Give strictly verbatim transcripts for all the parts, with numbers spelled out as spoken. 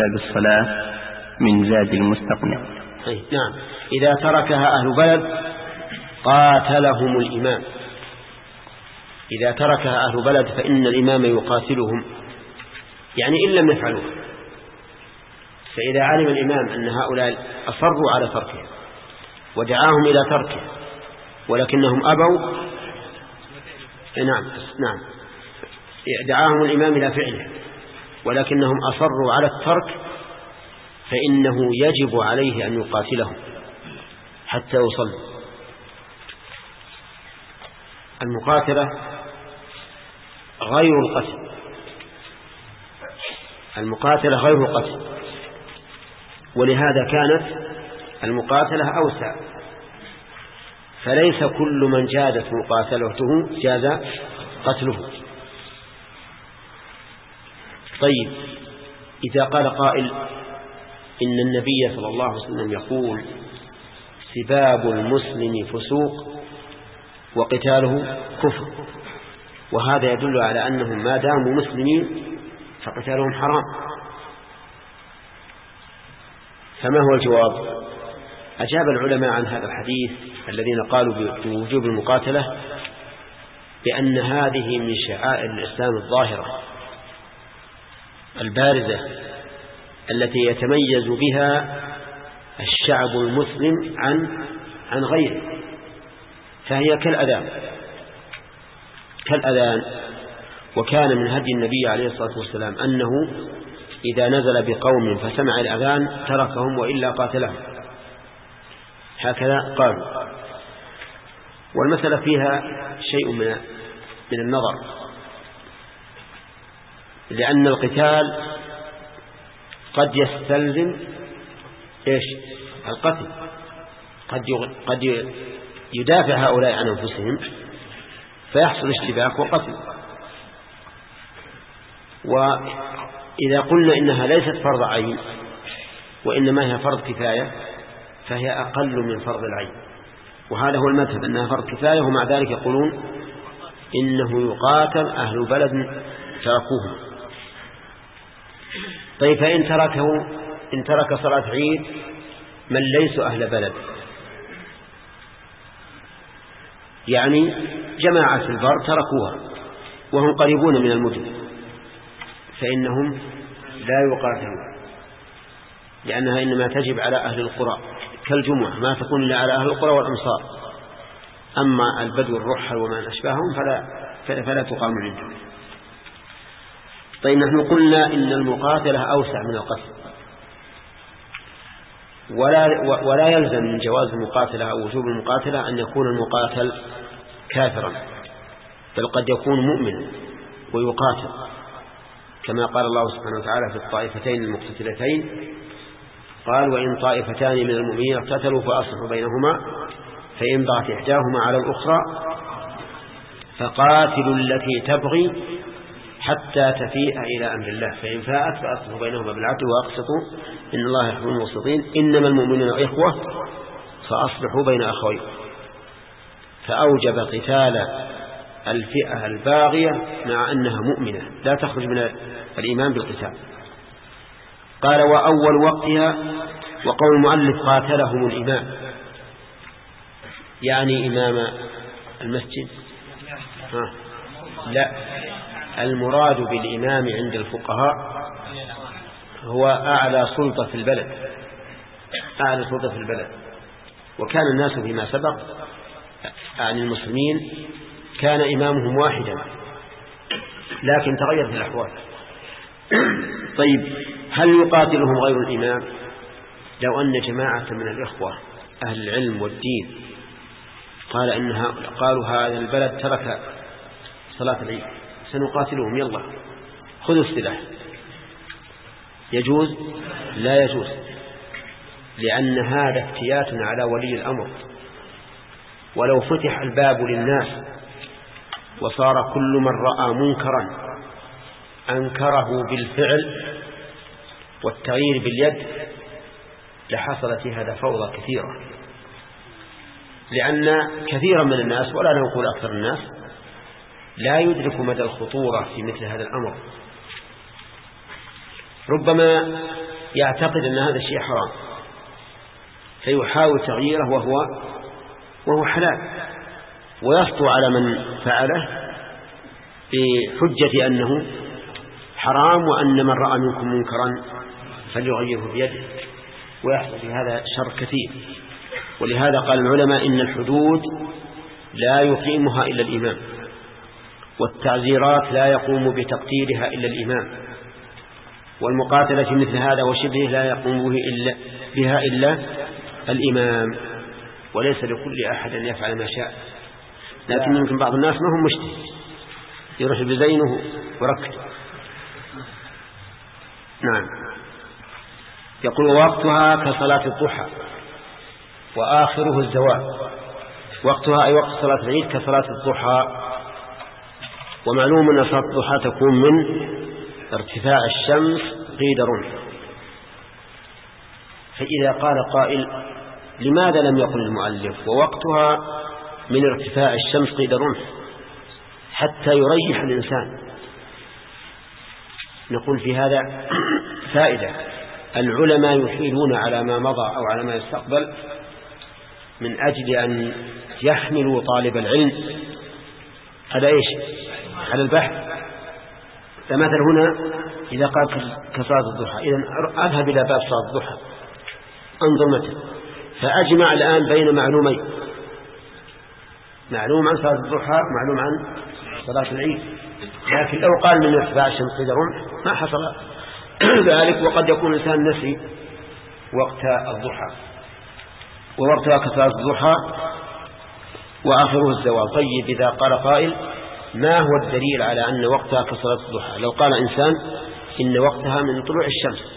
كتاب الصلاة من زاد المستقنع. نعم. إذا تركها أهل بلد قاتلهم الإمام. إذا تركها أهل بلد فإن الإمام يقاتلهم، يعني إن لم يفعلوها. فإذا علم الإمام أن هؤلاء أصروا على تركه ودعاهم إلى تركه ولكنهم أبوا، نعم نعم دعاهم الإمام إلى فعله ولكنهم أصروا على الترك، فإنه يجب عليه أن يقاتلهم حتى يصلوا. المقاتلة غير القتل، المقاتلة غير القتل، ولهذا كانت المقاتلة أوسع، فليس كل من جازت مقاتلته جاز قتله. طيب، إذا قال قائل إن النبي صلى الله عليه وسلم يقول سباب المسلم فسوق وقتاله كفر، وهذا يدل على أنهم ما داموا مسلمين فقتالهم حرام، فما هو الجواب؟ أجاب العلماء عن هذا الحديث الذين قالوا بوجوب المقاتلة بأن هذه من شعائر الإسلام الظاهرة البارزة التي يتميز بها الشعب المسلم عن عن غيره، فهي كالأذان كالأذان وكان من هدي النبي عليه الصلاة والسلام أنه إذا نزل بقوم فسمع الأذان تركهم وإلا قاتلهم، هكذا قالوا. والمسألة فيها شيء من من النظر، لأن القتال قد يستلزم إيش؟ القتل، قد قد يدافع هؤلاء عن أنفسهم فيحصل اشتباك وقتل. وإذا قلنا إنها ليست فرض عين وإنما هي فرض كفاية فهي أقل من فرض العين، وهذا هو المذهب أنها فرض كفاية، ومع ذلك يقولون إنه يقاتل أهل بلد تركوه. طيب، فإن تركه إن ترك صلاة عيد من ليسوا أهل بلد، يعني جماعة البر تركوها وهم قريبون من المدن، فإنهم لا يقاتلون، لأنها إنما تجب على أهل القرى كالجمعة، ما تكون إلا على أهل القرى والأمصار. أما البدو الرحل وما أشباههم فلا, فلا تقام عندهم. طيب، نحن قلنا إن المقاتلة أوسع من القتل، ولا, ولا يلزم من جواز المقاتلة أو وجوب المقاتلة أن يكون المقاتل كافرا، بل قد يكون مؤمنا ويقاتل، كما قال الله سبحانه وتعالى في الطائفتين المقتتلتين قال وإن طائفتان من المؤمنين اقتتلوا فأصلحوا بينهما فإن بغت إحداهما على الأخرى فقاتلوا التي تبغي حتى تفيء إلى أمر الله فإن فاءت فأصلحوا بينهما بالعدل وأقسطوا إن الله يحب المقسطين إنما المؤمنون إخوة فأصلحوا بين أخويكم، فأوجب قتال الفئة الباغية مع أنها مؤمنة لا تخرج من الإيمان بالقتال. قال وأول وقتها، وقول المؤلف قاتلهم الإمام يعني إمام المسجد؟ ها. لا، المراد بالإمام عند الفقهاء هو أعلى سلطة في البلد، أعلى سلطة في البلد. وكان الناس فيما سبق عن المسلمين كان إمامهم واحدا لكن تغيرت الأحوال. طيب، هل يقاتلهم غير الإمام؟ لو أن جماعة من الإخوة أهل العلم والدين قال إنها قالوا هذا البلد ترك صلاة العيد سنقاتلهم، يلا خذوا السلاح، يجوز؟ لا يجوز، لأن هذا افتيات على ولي الأمر. ولو فتح الباب للناس وصار كل من رأى منكرا أنكره بالفعل والتغيير باليد لحصلت في هذا فوضى كثيرة، لأن كثيرا من الناس ولا نقول أكثر الناس لا يدرك مدى الخطورة في مثل هذا الأمر. ربما يعتقد أن هذا الشيء حرام فيحاول تغييره وهو وهو حلال، ويسطو على من فعله بحجة أنه حرام وأن من رأى منكم منكرا فليغيره بيده، ويحصل في هذا شر كثير. ولهذا قال العلماء إن الحدود لا يقيمها إلا الإمام، والتعزيرات لا يقوم بتقديرها إلا الإمام، والمقاتلة في مثل هذا وشبهه لا يقوم به إلا بها إلا الإمام، وليس لكل أحد أن يفعل ما شاء. لكن يمكن بعض الناس ما هم مجتهد يروح بزينه وركض. نعم. يقول وقتها كصلاة الضحى وآخره الزوال. وقتها أي وقت صلاة العيد كصلاة الضحى، ومعلوم أن صلاة الضحى تكون من ارتفاع الشمس قيد رمح. فإذا قال قائل لماذا لم يقل المؤلف ووقتها من ارتفاع الشمس قيد رمح حتى يريح الإنسان؟ نقول في هذا فائدة. العلماء يحيلون على ما مضى أو على ما يستقبل من أجل أن يحملوا طالب العلم على إيش؟ على البحث. فمثل هنا إذا قال كصلاة الضحى، إذن أذهب إلى باب صلاة الضحى انظر متى، فأجمع الآن بين معلومين: معلوم عن صلاة الضحى، معلوم عن صلاة العيد. لكن لو قال من ارتفاع الشمس قيد رمح ما حصل ذلك، وقد يكون الإنسان نسي وقت الضحى، ووقتها كصلاة الضحى وآخره الزوال. طيب إذا قال قائل ما هو الدليل على أن وقتها كصلاة الضحى؟ لو قال إنسان إن وقتها من طلوع الشمس،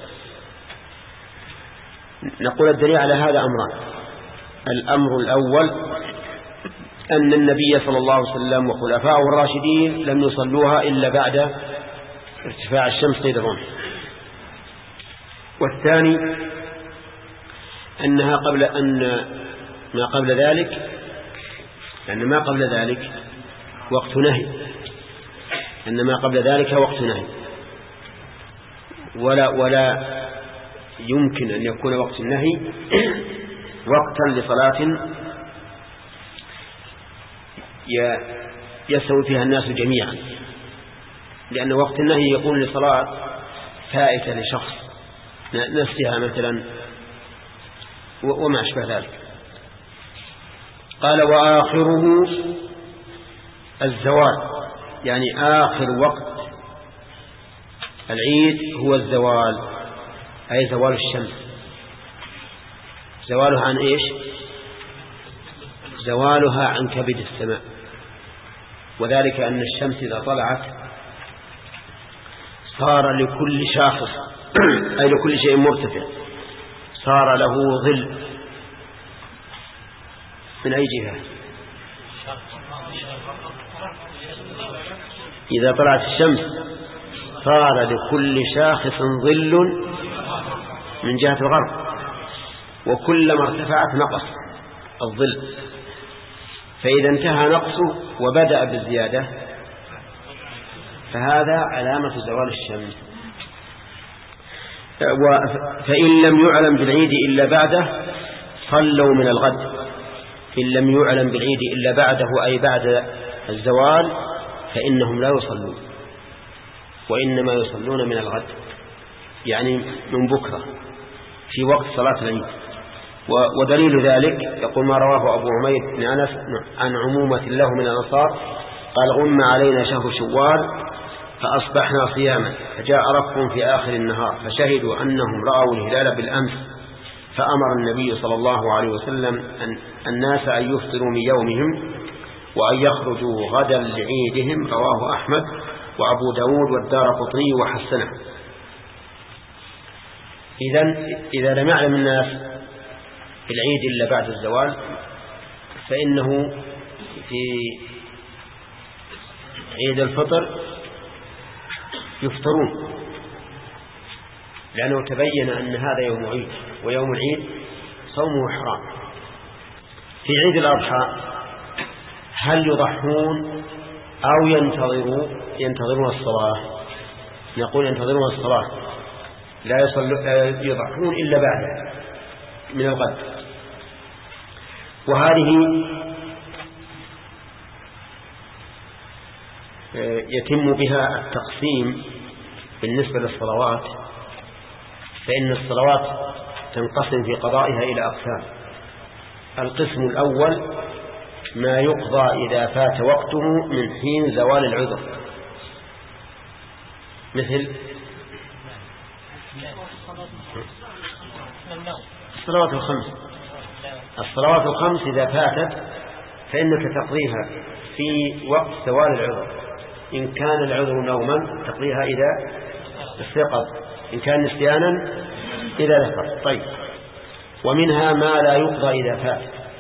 نقول الدليل على هذا أمران. الأمر الأول أن النبي صلى الله عليه وسلم وخلفاءه الراشدين لم يصلوها إلا بعد ارتفاع الشمس قيد الرمح. والثاني أنها قبل أن ما قبل ذلك، أن ما قبل ذلك وقت نهي، أن ما قبل ذلك وقت نهي، ولا ولا يمكن أن يكون وقت النهي وقتا لصلاة يسوي فيها الناس جميعا، لأن وقت النهي يكون لصلاة فائتة لشخص نفسها مثلا وما أشبه ذلك. قال وآخره الزوال، يعني آخر وقت العيد هو الزوال، أي زوال الشمس. زوالها عن إيش؟ زوالها عن كبد السماء، وذلك أن الشمس إذا طلعت صار لكل شاخص أي لكل شيء مرتفع صار له ظل. من أي جهة؟ إذا طلعت الشمس صار لكل شاخص ظل من جهة الغرب، وكلما ارتفعت نقص الظل، فإذا انتهى نقصه وبدأ بالزيادة فهذا علامة زوال الشمس. فإن لم يعلم بالعيد إلا بعده صلوا من الغد. إن لم يعلم بالعيد إلا بعده أي بعد الزوال فإنهم لا يصلون، وإنما يصلون من الغد، يعني من بكرة في وقت صلاة العيد. ودليل ذلك يقول ما رواه أبو عمير بن أنس عن عمومة له من الأنصار قال غم علينا شهر شوال فأصبحنا صياما فجاء ركب في آخر النهار فشهدوا أنهم رأوا الهلال بالأمس، فأمر النبي صلى الله عليه وسلم أن الناس أن يفطروا من يومهم وأن يخرجوا غدا لعيدهم. رواه أحمد وأبو داود والدارقطني وحسنه. إذن إذا لم يعلم الناس العيد إلا بعد الزوال فإنه في عيد الفطر يفطرون، لأنه تبين أن هذا يوم عيد، ويوم العيد صومه حرام. في عيد الأضحى هل يضحون أو ينتظرون ينتظرون الصلاة؟ نقول ينتظرون الصلاة، لا يضحون إلا بعد من الغد. وهذه يتم بها التقسيم بالنسبة للصلوات، فإن الصلوات تنقسم في قضائها إلى أقسام. القسم الأول ما يقضى إذا فات وقته من حين زوال العذر، مثل الصلوات الخمس. الصلوات الخمس إذا فاتت فإنك تقضيها في وقت زوال العذر، إن كان العذر نوما تقضيها إذا استيقظ، إن كان نسيانا إذا ذكر. طيب، ومنها ما لا يقضى إذا فات.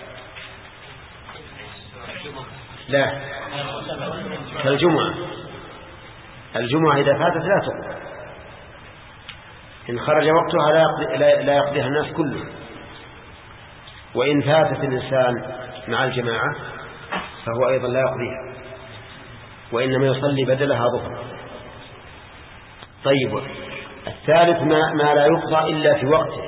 لا، كالجمعة. الجمعة إذا فاتت لا تقضى، إن خرج وقتها لا يقضي لا يقضيها الناس كله. وإن فاتت الإنسان مع الجماعة فهو أيضا لا يقضيها، وإنما يصلي بدلها ظهر. طيب، الثالث ما, ما لا يقضى إلا في وقته،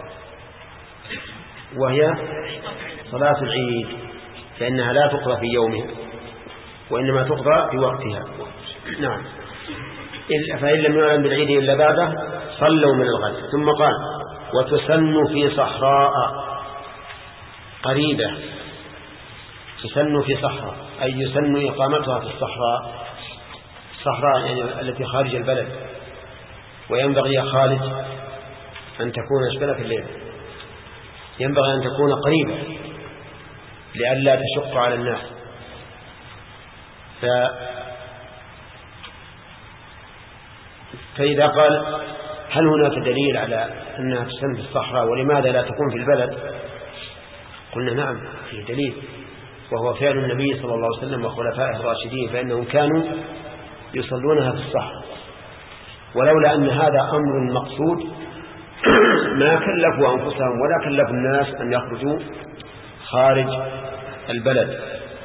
وهي صلاة العيد، فإنها لا تقضى في يومها وإنما تقضى في وقتها. نعم. فإن لم يعلم بالعيد إلا بعده صلوا من الغد. ثم قال وتسن في صحراء قريبة. تسن في صحراء أي يسن إقامتها في الصحراء، الصحراء يعني التي خارج البلد. وينبغي يا خالد أن تكون أشبه في الليل، ينبغي أن تكون قريبة لئلا تشق على الناس. ف... فإذا قال هل هناك دليل على أنها تسن في الصحراء ولماذا لا تكون في البلد؟ قلنا نعم، فيه دليل، وهو فعل النبي صلى الله عليه وسلم وخلفائه الراشدين، فإنهم كانوا يصلونها في الصحراء. ولولا أن هذا أمر مقصود ما كلفوا أنفسهم ولا كلفوا الناس أن يخرجوا خارج البلد.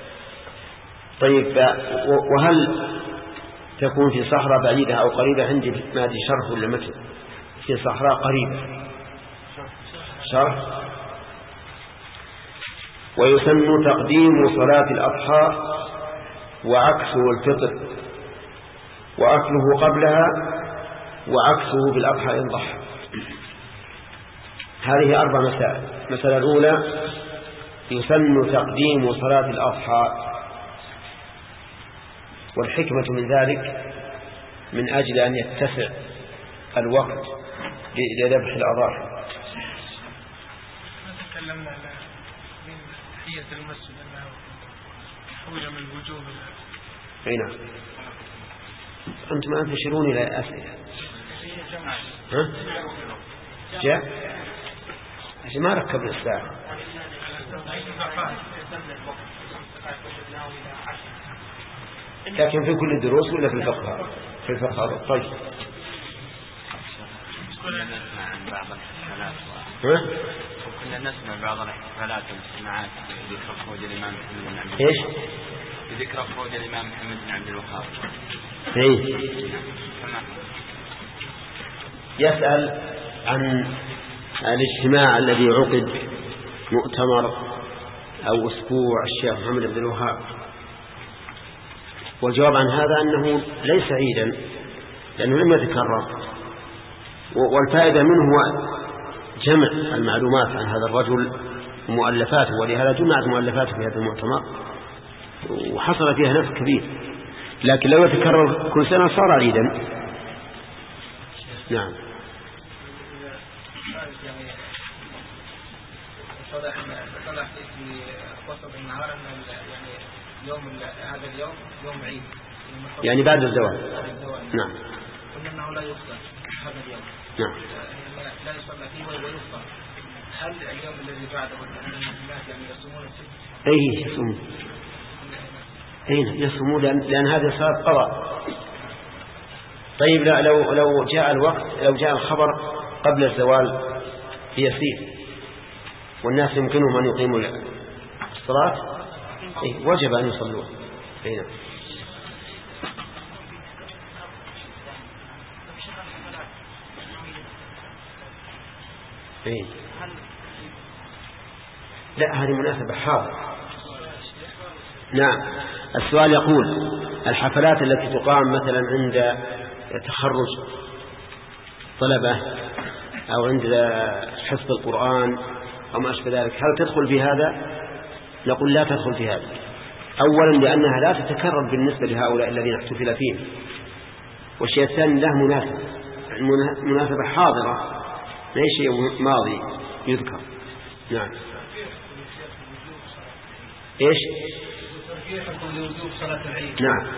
طيب، وهل تكون في صحراء بعيدة أو قريبة؟ عندي ما دي شرح ولا متن؟ في صحراء قريبة شرح. ويسن تقديم صلاة الأضحى وعكسه الفطر، وأكله قبلها وعكسه بالأضحى إن ضحى. هذه أربع مسائل. المسألة الأولى يسن تقديم صلاة الأضحى، والحكمة من ذلك من أجل أن يتسع الوقت لذبح الأضاحي. تكلمنا على تحية المسجد أنها حول من الوجوه. أي نعم. أنتم ما تشيرون إلى أسئلة. ها؟ جاء؟ عشان ما ركبنا الساعة. لكن في كل الدروس ولا في الفقه؟ في الفقه هذا. طيب. كنا نسمع عن بعض الاحتفالات ها؟ وكنا نسمع بعض الاحتفالات والاجتماعات بذكر خروج الإمام محمد بن عبد إيش؟ بذكر خروج الإمام محمد بن عبد الوهاب. إيه. يسأل عن الاجتماع الذي عقد مؤتمر أو أسبوع الشيخ محمد بن الوهاب، والجواب عن هذا أنه ليس عيدا لأنه لم يتكرر، والفائدة منه هو جمع المعلومات عن هذا الرجل ومؤلفاته، ولهذا جمعت مؤلفاته في هذا المؤتمر وحصل فيها نفع كبير. لكن لو يتكرر كل سنة صار عيدا. نعم. طلع طلع في وسط النهار ان يعني يوم هذا اليوم يوم عيد، يعني بعد الزواج. نعم. قلنا انه لا يصلى هذا اليوم. نعم. لا يصلى فيه ويصلى. هل اليوم الذي بعده الناس يعني يصومون الست؟ اي يصومون. اي يصومون لان, لأن هذه صلاة قضاء. طيب، لا لو لو جاء الوقت، لو جاء الخبر قبل الزوال يسير والناس يمكنهم أن يقيموا الصلاة، إيه وجب أن يصلوا. إيه. إيه؟ لا هذه مناسبة حاضرة. نعم. السؤال يقول الحفلات التي تقام مثلا عند تخرج طلبة أو عند حفظ القرآن أو ما أشبه ذلك، هل تدخل في هذا؟ نقول لا تدخل في هذا. أولا لأنها لا تتكرر بالنسبة لهؤلاء الذين احتفل فيهم، والشيء الثاني له مناسبة مناسبة حاضرة ليس شيء ماضي يذكر. نعم. إيش؟ لوجوب صلاة العيد. نعم.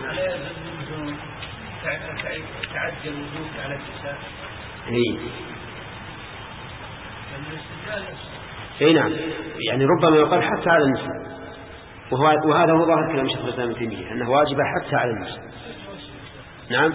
تعدي الوجوب على النساء. إيه. إيه نعم. يعني ربما يقال حتى على النساء، وهذا هو ظاهر كلام شيخ الإسلام ابن تيمية أنه واجبة حتى على النساء. نعم.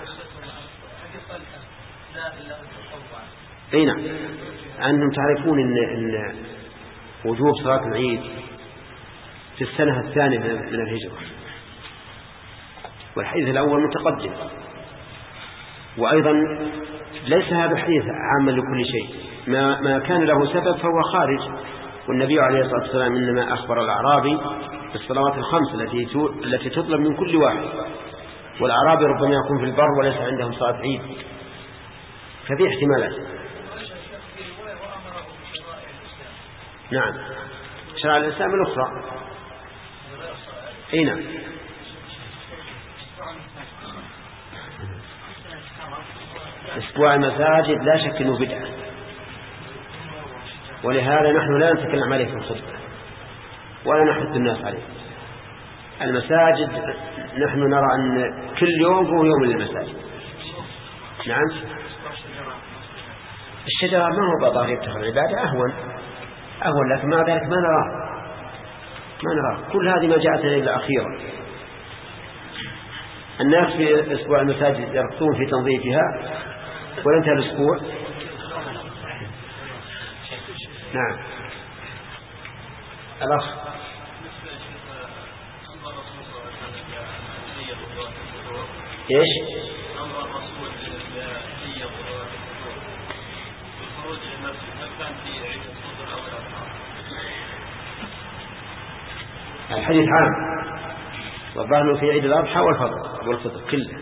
إيه نعم. أنهم تعرفون إن, إن وجوب صلاة العيد في السنة الثانية من الهجرة، والحديث الأول متقدم، وأيضا ليس هذا الحديث عاما لكل شيء، ما, ما كان له سبب فهو خارج. والنبي عليه الصلاة والسلام إنما أخبر الأعرابي بالصلوات الخمس التي التي تطلب من كل واحد، والأعرابي ربما يكون في البر وليس عندهم صلاة عيد، ففي احتمالات. نعم. شرع الإسلام الأخرى. اي نعم. اسبوع المساجد لا شك انه بدعة، ولهذا نحن لا نتكلم عليه في الخطبة ولا نحث الناس عليه. المساجد نحن نرى ان كل يوم هو يوم للمساجد. نعم. الشجرة ما هو بظاهر يبتغى العبادة أهون أهون لكن مع ذلك ما نراه ما نراه كل هذه ما جاءتنا إلا أخيرا. الناس في أسبوع المساجد يركضون في تنظيفها ولا انتهى الأسبوع. نعم. الأخ. إيش؟ الحديث عام، والظاهر في عيد الأضحى والفطر والفطر كله.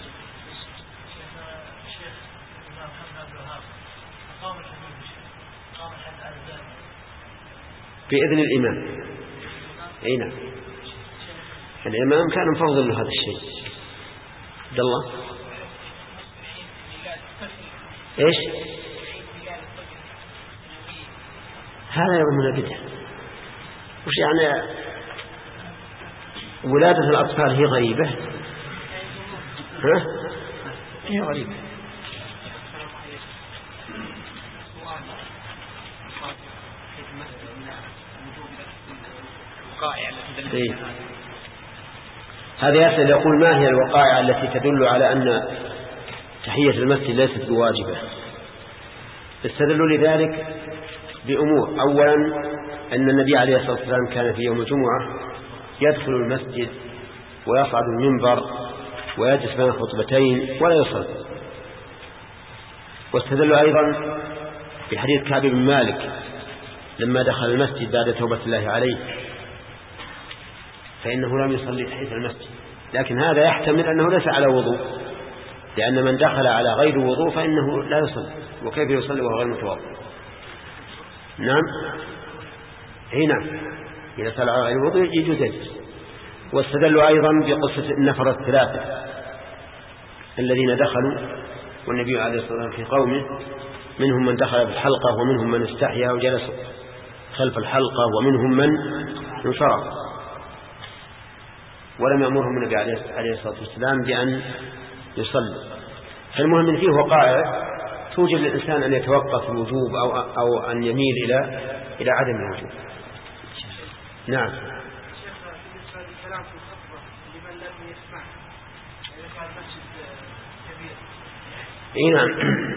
بإذن الإمام. أي نعم. الإمام كان مفضل له هذا الشيء. عبد الله. إيش؟ هذا يوم بدعة. وش يعني ولادة الأطفال هي غريبة؟ ها؟ هي غريبة. إيه؟ هذا يسأل يقول ما هي الوقائع التي تدل على أن تحية المسجد ليست بواجبة؟ استدلوا لذلك بأمور. أولا أن النبي عليه الصلاة والسلام كان في يوم الجمعة يدخل المسجد ويصعد المنبر ويجلس بين خطبتين ولا يصلي. واستدلوا أيضا بحديث كعب بن مالك لما دخل المسجد بعد توبة الله عليه فإنه لم يصلي تحية المسجد، لكن هذا يحتمل أنه ليس على وضوء، لأن من دخل على غير وضوء فإنه لا يصلي، وكيف يصلي وهو غير متوضئ؟ نعم. هي نعم. إذا صلى على غير وضوء يجوز يجلس. واستدلوا أيضا بقصة النفر الثلاثة الذين دخلوا والنبي عليه الصلاة والسلام في قومه، منهم من دخل بالحلقة ومنهم من استحيا وجلس خلف الحلقة ومنهم من انصرف، ولم يأمرهم النبي عليه الصلاة والسلام بأن يصلي. فالمهم فيه وقائع توجب للإنسان أن يتوقف الوجوب أو, أو أن يميل إلى إلى عدم الوجوب. نعم. إيه نعم.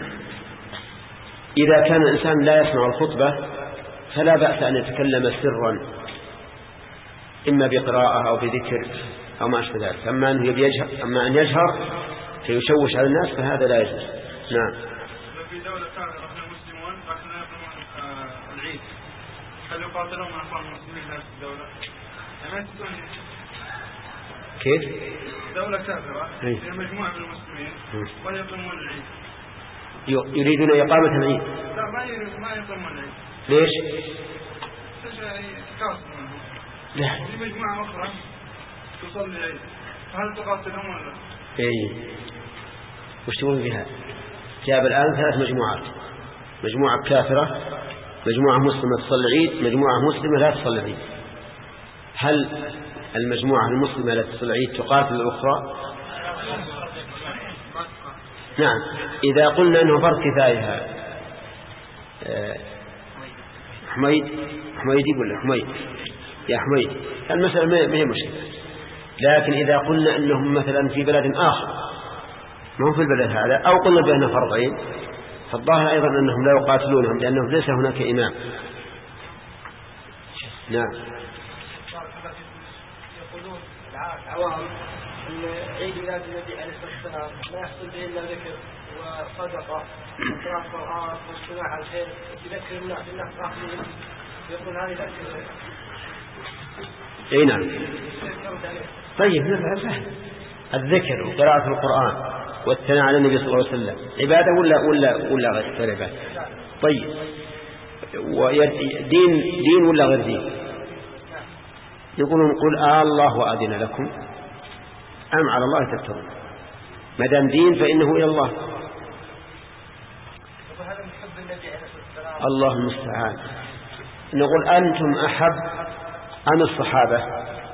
إذا كان الإنسان لا يسمع الخطبة فلا بأس أن يتكلم سرا، إما بقراءة أو بذكر أو ما أشبه ذلك. أما أن يجهر أما أن يجهر فيشوش على الناس فهذا لا يجوز. نعم. في دولة كان نحن مسلمون لكن لا يقيمون العيد هل يقاتلون من أخوان المسلمين في الدولة؟ يعني كيف؟ دولة كافرة هي مجموعة من المسلمين ولا يقيمون العيد. يريدون إقامة العيد؟ لا ما يريد ما يقيمون العيد. ليش؟ كاسر منهم. لا. في مجموعة أخرى تصلي العيد فهل تقاتلهم ولا؟ إيه. وش تقولون فيها؟ جاب الآن ثلاث مجموعات، مجموعة كافرة، مجموعة مسلمة تصلي العيد، مجموعة مسلمة لا تصلي العيد. هل المجموعة المسلمة لا تصلي العيد تقاتل الأخرى؟ نعم. إذا قلنا أنه فرض كفاية حميد حميد يقول له حميد يا حميد المسألة ما هي مشكلة، لكن إذا قلنا أنهم مثلا في بلد آخر ما هو في البلد هذا أو قلنا بأنه فرض عين فالظاهر أيضا أنهم لا يقاتلونهم لأنه ليس هناك إمام. نعم. يقولون العوام أن عيد ميلاد النبي عليه الصلاة والسلام لا يحصل به إلا ذكر وصدقة وقراءة القرآن واجتماع على الخير يذكر الناس بالناس آخرين يقول هذه ذكر. أي نعم. طيب سهل الذكر وقراءة القرآن والثناء على النبي صلى الله عليه وسلم عبادة ولا ولا ولا غير عبادة؟ طيب دين دين ولا غير دين؟ يقولون قل آه الله وأذن لكم أم على الله تفترون. ما دام دين فإنه إلى الله. الله المستعان. نقول أنتم أحب أم الصحابة؟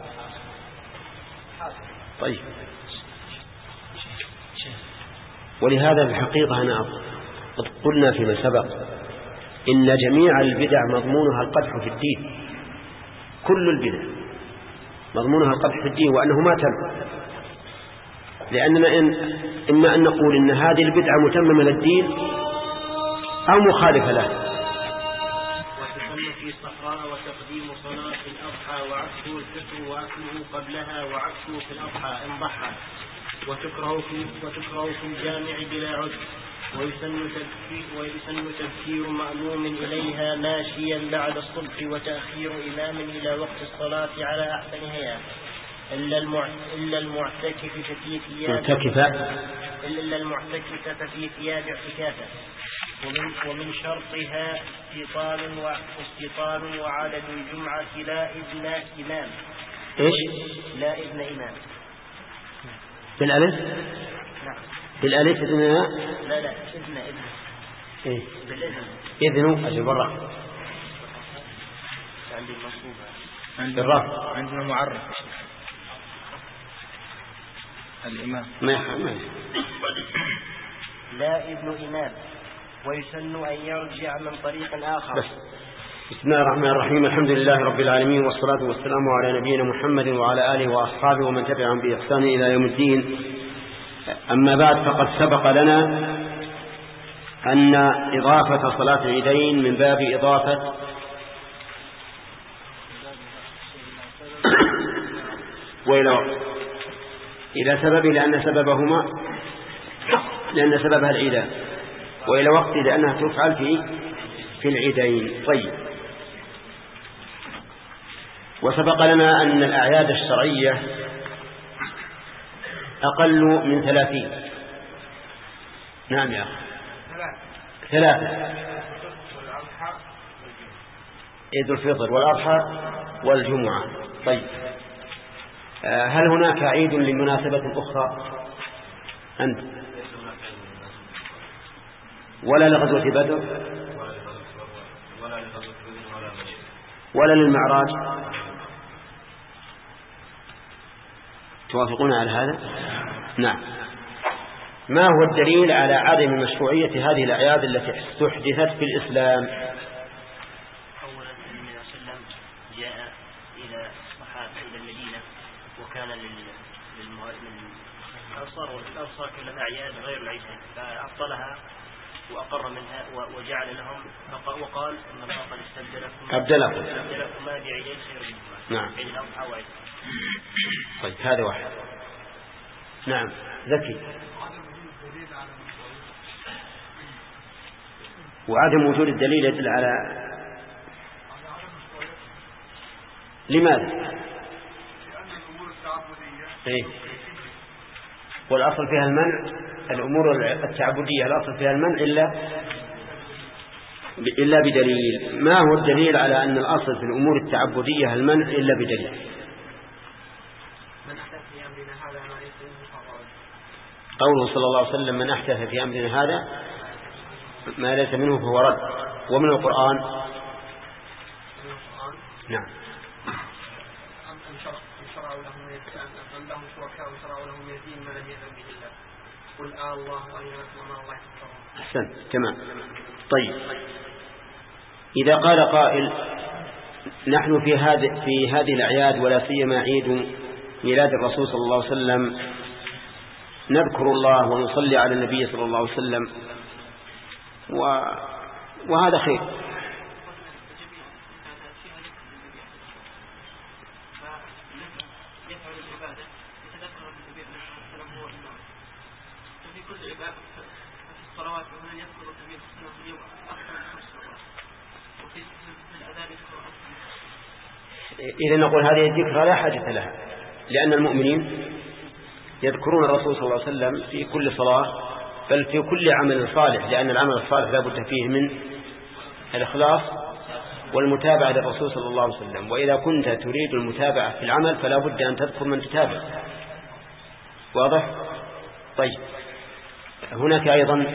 طيب. ولهذا في الحقيقة أنا قد قلنا فيما سبق إن جميع البدع مضمونها القدح في الدين، كل البدع مضمونها القدح في الدين وأنه ما تم، لأننا إن إما أن نقول إن هذه البدعة متممة للدين أو مخالفة له. وتسمى في الصحراء وتقديم صلاة الأضحى وعكسه الفطر وأكله قبلها وعكسه في الأضحى إن ضحى، وتكره في وتكره في الجامع بلا عذر، ويسن تبكير ويسن تبكير مأموم إليها ماشيا بعد الصبح وتأخير إمام إلى وقت الصلاة على أحسن هيئة إلا المع... إلا المعتكف في ثياب إلا المعتكف في ثياب اعتكافه، ومن ومن شرطها استيطان واستيطان وعدد الجمعة لا إذن إمام. إيش؟ لا إذن إمام. بالألف؟ نعم. بالألف إذن؟ لا لا إذن إذن. إيه؟ بالإذن. إذن أجل برا. عندي المصوبة. بالرا. عندنا معرف. الإمام. ما يحمل. لا إذن إمام، ويسن أن يرجع من طريق آخر. بس. بسم الله الرحمن الرحيم. الحمد لله رب العالمين والصلاة والسلام على نبينا محمد وعلى آله وأصحابه ومن تبعهم بإحسان إلى يوم الدين. أما بعد فقد سبق لنا أن إضافة صلاة العيدين من باب إضافة وإلى وقت إلى سبب لأن سببهما لأن سببها العيدان، وإلى وقت لأنها تفعل في في العيدين. طيب. وسبق لنا أن الأعياد الشرعية أقل من ثلاثين. نعم يا أخي. ثلاثة: عيد الفطر والأضحى والجمعة. طيب. هل هناك عيد لمناسبة أخرى؟ أنت ولا لغزوة بدر ولا للمعراج؟ توافقون على هذا؟ نعم. ما هو الدليل على عدم مشروعية هذه الأعياد التي استحدثت في الإسلام؟ أولا النبي صلى الله عليه وسلم جاء إلى الصحابة إلى المدينة وكان للأنصار والأنصار كلها أعياد غير العيدين فأبطلها وأقر منها وجعل لهم وقال إن الله قد استبدلكم أبدلكم أبدلكم ما بعيدين خير منهما. نعم. عيد الأضحى وعيد. طيب هذا واحد. نعم. ذكي. وعدم وجود الدليل يدل على لماذا؟ إيه؟ والأصل فيها المنع، الأمور التعبدية الأصل فيها المنع إلا إلا بدليل. ما هو الدليل على أن الأصل في الأمور التعبدية المنع إلا بدليل؟ قوله صلى الله عليه وسلم من أحدث في أمرنا هذا ما ليس منه فهو رد. ومن القرآن نعم أحسن تمام. طيب إذا قال قائل نحن في هذه في هذه الأعياد ولا سيما عيد ميلاد الرسول صلى الله عليه وسلم نذكر الله ونصلي على النبي صلى الله عليه وسلم و... وهذا خير. إذا نقول هذه الذكرى لا حاجة لها، لأن المؤمنين يذكرون الرسول صلى الله عليه وسلم في كل صلاة بل في كل عمل صالح، لأن العمل الصالح لا بد فيه من الإخلاص والمتابعة للرسول صلى الله عليه وسلم. وإذا كنت تريد المتابعة في العمل فلا بد أن تذكر من تتابع. واضح؟ طيب هناك أيضا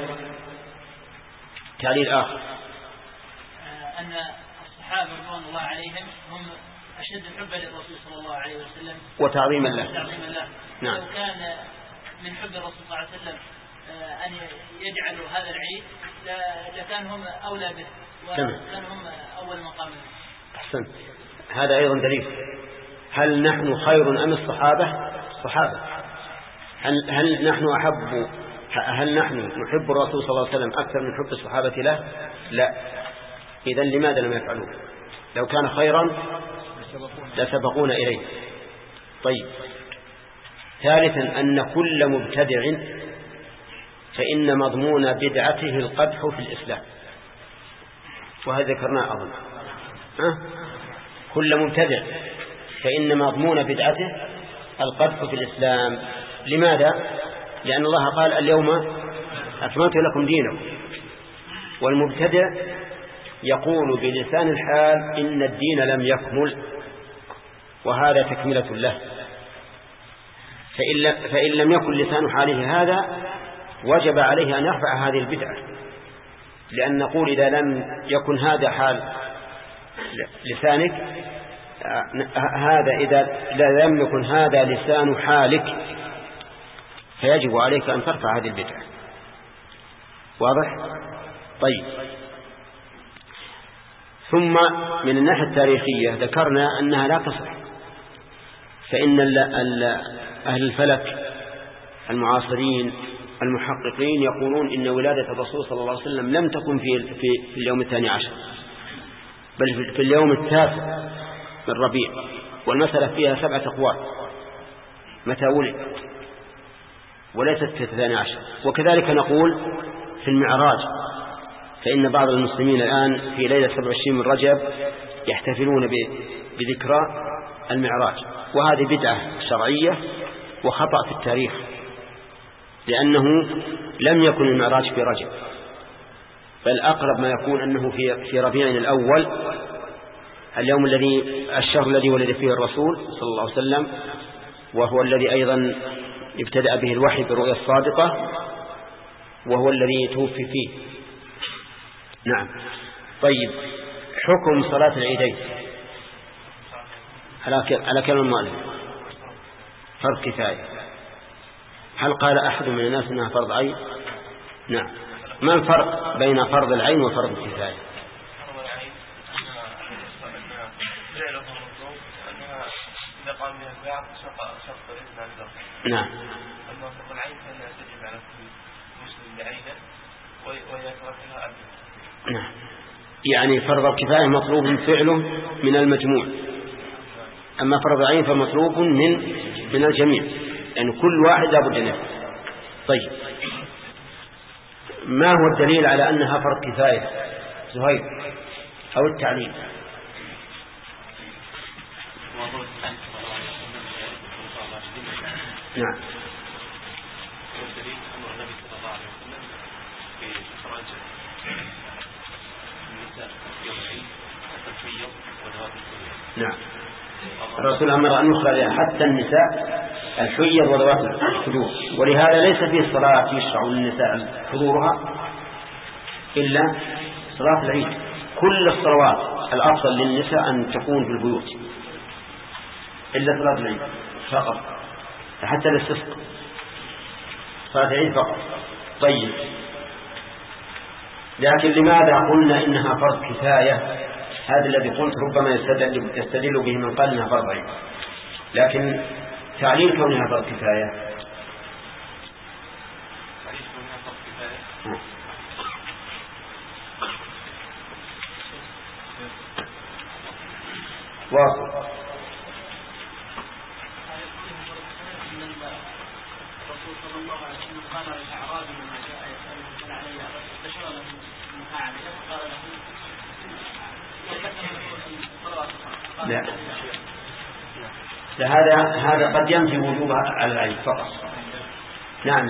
تعليل آخر أن الصحابة رضوان الله عليهم هم أشد حبا للرسول صلى الله عليه وسلم وتعظيما له. وتعظيما له. نعم. لو كان من حب الرسول صلى الله عليه وسلم أن يجعلوا هذا العيد لكان هم أولى به وكان هم أول مقام. أحسن. هذا أيضا دليل. هل نحن خير أم الصحابة؟ الصحابة. هل, هل نحن أحب هل نحن نحب الرسول صلى الله عليه وسلم أكثر من حب الصحابة له؟ لا. إذن لماذا لم يفعلوه؟ لو كان خيرا لسبقون إليه. طيب ثالثا أن كل مبتدع فإن مضمون بدعته القدح في الإسلام، وهذا ذكرناه أظن. أه؟ كل مبتدع فإن مضمون بدعته القدح في الإسلام. لماذا؟ لأن الله قال اليوم أكملت لكم دينكم، والمبتدع يقول بلسان الحال إن الدين لم يكمل، وهذا تكملة له. فإن لم يكن لسان حاله هذا وجب عليه أن يرفع هذه البدعة، لأن نقول إذا لم يكن هذا حال لسانك هذا إذا لم يكن هذا لسان حالك فيجب عليك أن ترفع هذه البدعة. واضح؟ طيب ثم من الناحية التاريخية ذكرنا أنها لا تصح، فإن أهل الفلك المعاصرين المحققين يقولون إن ولادة الرسول صلى الله عليه وسلم لم تكن في, في, في اليوم الثاني عشر بل في اليوم التاسع من ربيع، والمسألة فيها سبعة أقوال متى ولد، وليست في الثاني عشر. وكذلك نقول في المعراج، فإن بعض المسلمين الآن في ليلة سبعة وعشرين من رجب يحتفلون بذكرى المعراج، وهذه بدعة شرعية وخطأ في التاريخ، لأنه لم يكن المعراج في رجب، بل أقرب ما يكون أنه في في ربيع الأول، اليوم الذي الشهر الذي ولد فيه الرسول صلى الله عليه وسلم، وهو الذي أيضا ابتدأ به الوحي بالرؤيا الصادقة، وهو الذي توفي فيه. نعم. طيب حكم صلاة العيدين على كلام المؤلف فرض كفاية. هل قال أحد من الناس أنها فرض عين؟ نعم. ما الفرق بين فرض العين وفرض الكفاية؟ نعم. أما فرض العين فإنها تجب على كل مسلم بعينه ويتركها أبدا. نعم. يعني فرض الكفاية مطلوب فعله من المجموع، أما فرض العين فمطلوب من من الجميع، يعني كل واحد لا بد منه. طيب ما هو الدليل على أنها فرض كفاية؟ زهير أو التعليم. نعم. نعم. الرسول أمر أن يخرج حتى النساء الحيض وذوات الخدور، ولهذا ليس في صلاة يشرع للنساء حضورها إلا صلاة العيد. كل الصلوات الأفضل للنساء أن تكون في البيوت إلا صلاة العيد فقط، حتى الاستسقاء صلاة العيد فقط. طيب، لكن لماذا قلنا إنها فرض كفاية؟ هذا الذي قلت ربما يستدل, يستدل به من قال إنها فرض عين، لكن تعليل كونها فرض كفاية واضح. الرسول صلى الله عليه وسلم قال للأعرابي لما جاء يسأله قال علي بشر له من أعلى قال له لا لهذا هذا قد ينفي وجوبها على العين فقط. نعم.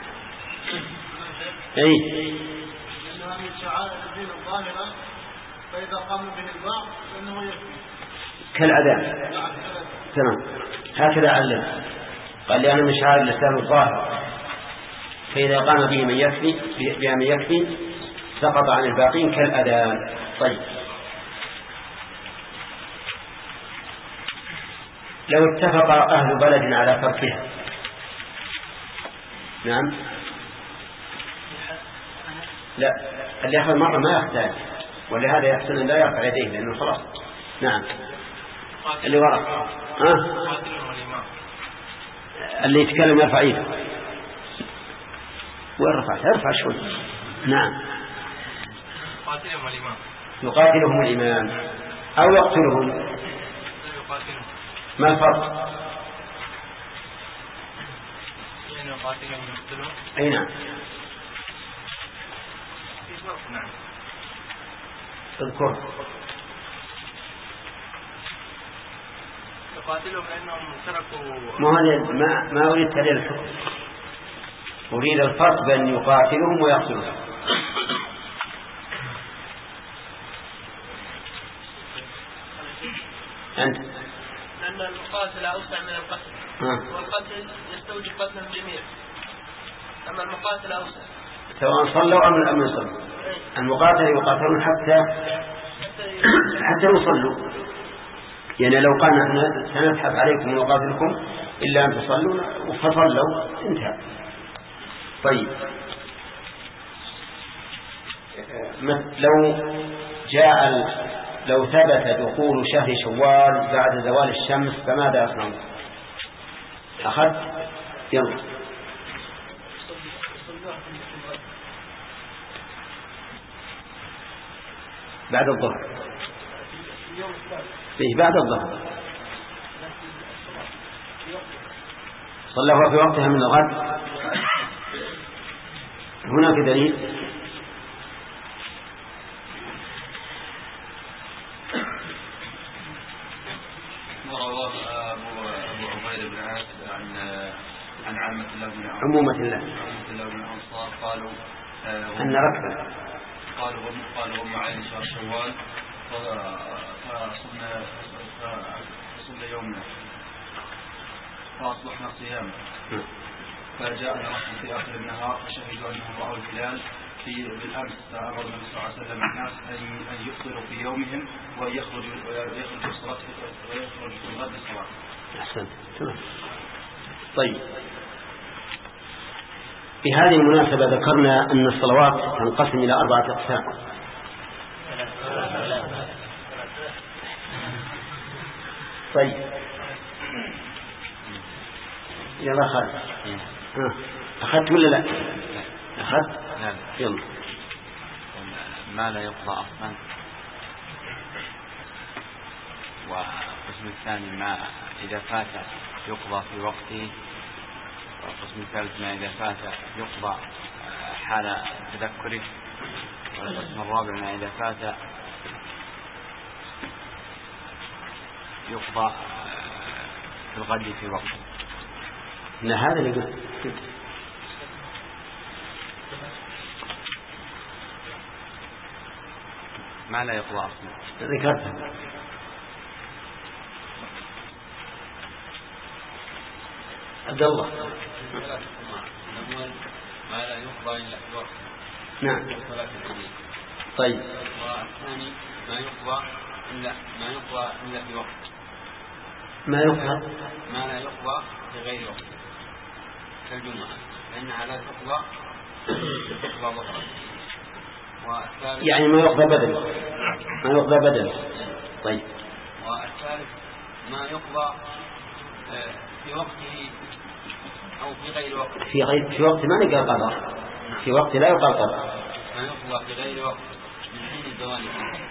اي انها من شعائر الدين الظاهره، فاذا قام به البعض فانه يكفي كالأذان. تمام، هكذا علم قال لي أنا من شعائر الإسلام الظاهر، فإذا قام به من يكفي بها من يكفي سقط عن الباقين كالأذان. طيب، لو اتفق أهل بلد على تركها. نعم. لا، اللي يأخذ مرة ما يحتاج، ولهذا يحسن أن لا يرفع يديه لأنه خلاص. نعم. اللي وراء ها؟ اللي يتكلم يرفع يده. وين رفعت؟ ارفع شوي. نعم. يقاتلهم الإمام. يقاتلهم الإمام أو يقتلهم. يقاتلهم. ما الفرق؟ يعني يقاتلهم يقتلهم. أي نعم. في فرق. نعم. اذكر. يقاتلهم لأنهم تركوا. ما ما ما أريد تحليل الحكم، أريد الفرق بين يقاتلهم ويقتلهم. أنت. لأن المقاتل أوسع من القتل، والقتل يستوجب قتل الجميع، أما المقاتل أوسع. سواء صلوا أم لم يصلوا، المقاتل يقاتلون حتى حتى يصلوا. يعني لو كان سنبحث عليكم ونقاتلكم إلا أن تصلوا فصلوا انتهى. طيب، لو جاء لو ثبت دخول شهر شوال بعد زوال الشمس فماذا يصنعون؟ أخذت يلا بعد الظهر. فيه بعد الظهر صلى في وقتها من الغد. هناك دليل. ورواه أبو عبيد بن عاص عن عن عامة الله بن عمومة الله عامة الله بن الأنصار قالوا أن ركبة قالوا هم قالوا هم عين شهر شوال فصلنا فصلنا يومنا فأصبحنا صياما، فجاءنا رسول في آخر النهار فشهدوا أنهم رأوا الهلال في بالأمس، فأمر النبي صلى الله عليه وسلم الناس أن يفطروا في يومهم وأن يخرجوا يخرجوا الصلاة ويخرجوا في الغد الصلاة. أحسنت. تمام. طيب، في هذه المناسبة ذكرنا أن الصلوات تنقسم إلى أربعة أقسام. طيب، يلا خالد. أخذت ولا لا؟ أخذت؟ نعم. يلا. ما لا يقضى أصلا، والقسم الثاني ما إذا فات يقضى في وقته، والقسم الثالث ما إذا فات يقضى حال تذكره، القسم الرابع ما إذا فات يقضى في الغد في وقت. لا هذا اللي قلت ما لا يقضى أصلا ذكرتها. عبد الله ما لا يقضى إلا في وقت. نعم. طيب. والثاني ما يقضى إلا ما يقضى إلا في وقت. ما يقضى ما لا يقضى في غير وقت كالجمعة فإنها لا تقضى تقضى ظهرا. يعني ما يقضى بدل ما يقضى بدل. طيب. والثالث ما يقضى في وقته أو في غير وقت. في غير في وقت ما نقال قضاء. في وقت لا يقال قضاء. ما يقضى في غير وقت من حين الزوال.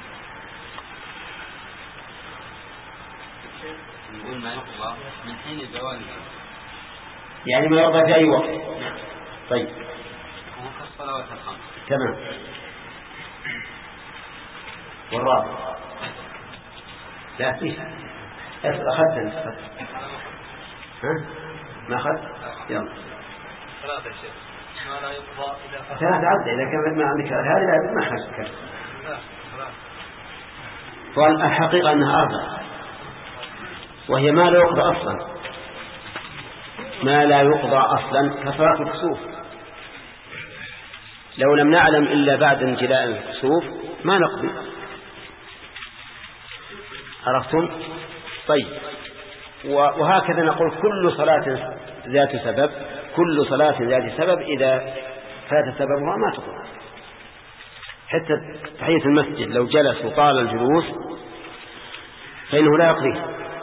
نقول ما يقضى من حين الزوال يعني ما يقضى في أي وقت. نعم. طيب. هو كالصلوات الخمس. تمام. والرابع لا فيه أخذت أنت ها ما أخذت يلا ثلاثة شيء ما لا يقضى إذا فات ثلاثة عدة إذا كانت ما عندك هذه لا ما أخذت. والحقيقة أنها أربعة وهي ما لا يقضى أصلا. ما لا يقضى أصلا كصلاة الكسوف لو لم نعلم إلا بعد انجلاء الكسوف ما نقضي. عرفتم؟ طيب. وهكذا نقول كل صلاة ذات سبب كل صلاة ذات سبب إذا فات سببها ما تقضى. حتى تحية المسجد لو جلس وطال الجلوس فإنه لا يقضيه.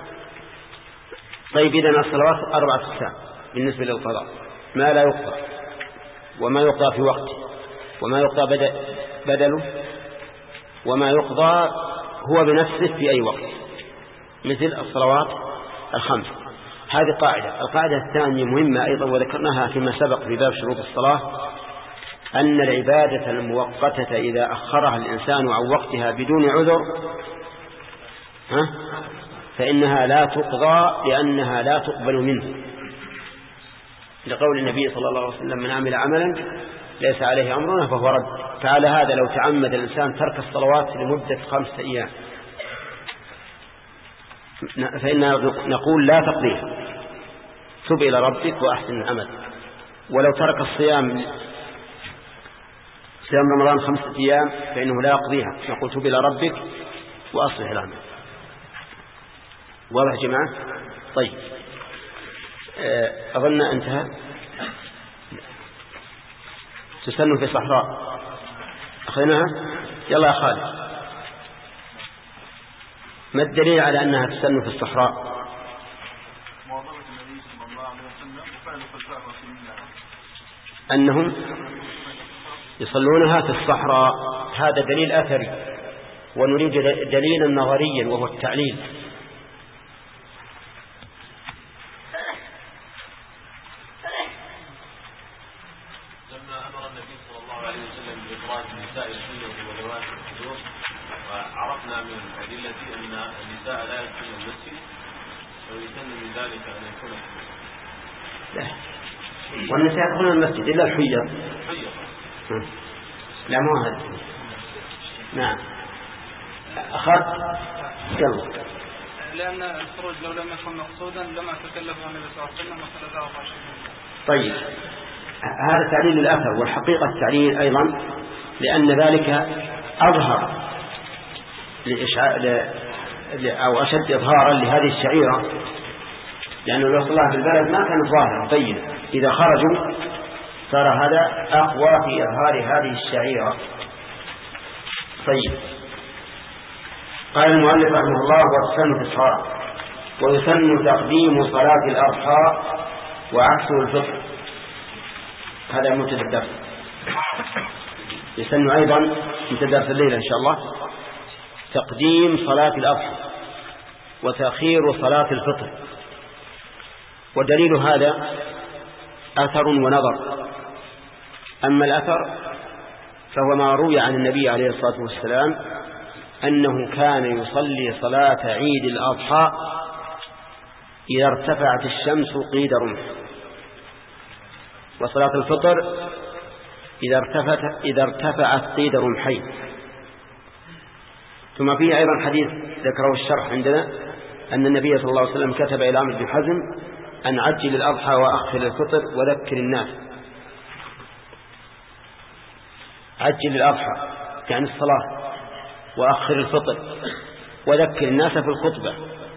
طيب إذن الصلوات أربعة أقسام بالنسبة للقضاء. ما لا يقضى وما يقضى في وقته وما يقضى بدله وما يقضى هو بنفسه في أي وقت مثل الصلوات الخمس. هذه قاعدة. القاعدة الثانية مهمة أيضا وذكرناها فيما سبق في باب شروط الصلاة أن العبادة المؤقتة إذا أخرها الإنسان عن وقتها بدون عذر ها فإنها لا تقضى لأنها لا تقبل منه لقول النبي صلى الله عليه وسلم من عمل عملا ليس عليه أمرنا فهو رد. فعلى هذا لو تعمد الإنسان ترك الصلوات لمدة خمسة أيام فإننا نقول لا تقضيها تب إلى ربك وأحسن العمل. ولو ترك الصيام صيام رمضان خمسة أيام فإنه لا يقضيها نقول تب إلى ربك وأصلح العمل. واضح جماعة؟ طيب أظن انتهى. تسن في صحراء أخذناها. يلا يا خالد ما الدليل على أنها تسن في الصحراء؟ أنهم يصلونها في الصحراء. هذا دليل أثري ونريد دليلا نظريا وهو التعليل. وعرفنا من أدلة أن النساء لا يدخلن المسجد ويسن من ذلك أن يكون لا والنساء يدخلون المسجد إلا الحيض. لا ما هذا. نعم أخذت يلا. لأن الخروج لو لم يكن مقصودا لما تكلفه النبي صلى الله عليه وسلم وثلاثة وعشرين. طيب هذا تعليل الأثر والحقيقة التعليل أيضا لأن ذلك أظهر لإشعاع أو أشد إظهارا لهذه الشعيرة لأنه لو صلى في البلد ما كان ظاهرا بين إذا خرجوا صار هذا أقوى في إظهار هذه الشعيرة. طيب قال المؤلف رحمه الله والسن في الصلاة ويسن تقديم صلاة الأضحى وعكسه الفطر. هذا منتدى الدرس. يسن أيضا منتدى درس الليلة إن شاء الله تقديم صلاة الأضحى وتأخير صلاة الفطر. ودليل هذا أثر ونظر. أما الأثر فهو ما روي عن النبي عليه الصلاة والسلام أنه كان يصلي صلاة عيد الأضحى إذا ارتفعت الشمس قيد رمح، وصلاة الفطر إذا ارتفعت, إذا ارتفعت قيد رمحين. ثم فيه أيضا حديث ذكره الشرح عندنا أن النبي صلى الله عليه وسلم كتب إلى عمرو بن حزم أن عجل الأضحى وأخر الفطر وذكر الناس. عجل الأضحى يعني الصلاة، وأخر الفطر وذكر الناس في الخطبة.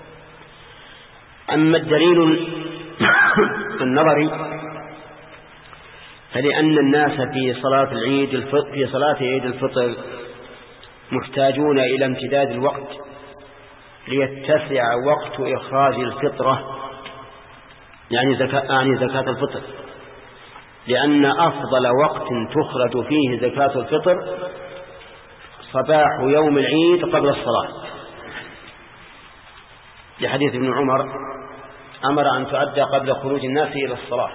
أما الدليل النظري فلأن الناس في صلاة العيد الفطر في صلاة عيد الفطر محتاجون إلى امتداد الوقت ليتسع وقت إخراج الفطرة، يعني زكاة, يعني زكاة الفطر، لأن أفضل وقت تخرج فيه زكاة الفطر صباح يوم العيد قبل الصلاة، لحديث ابن عمر أمر أن تؤدى قبل خروج الناس إلى الصلاة.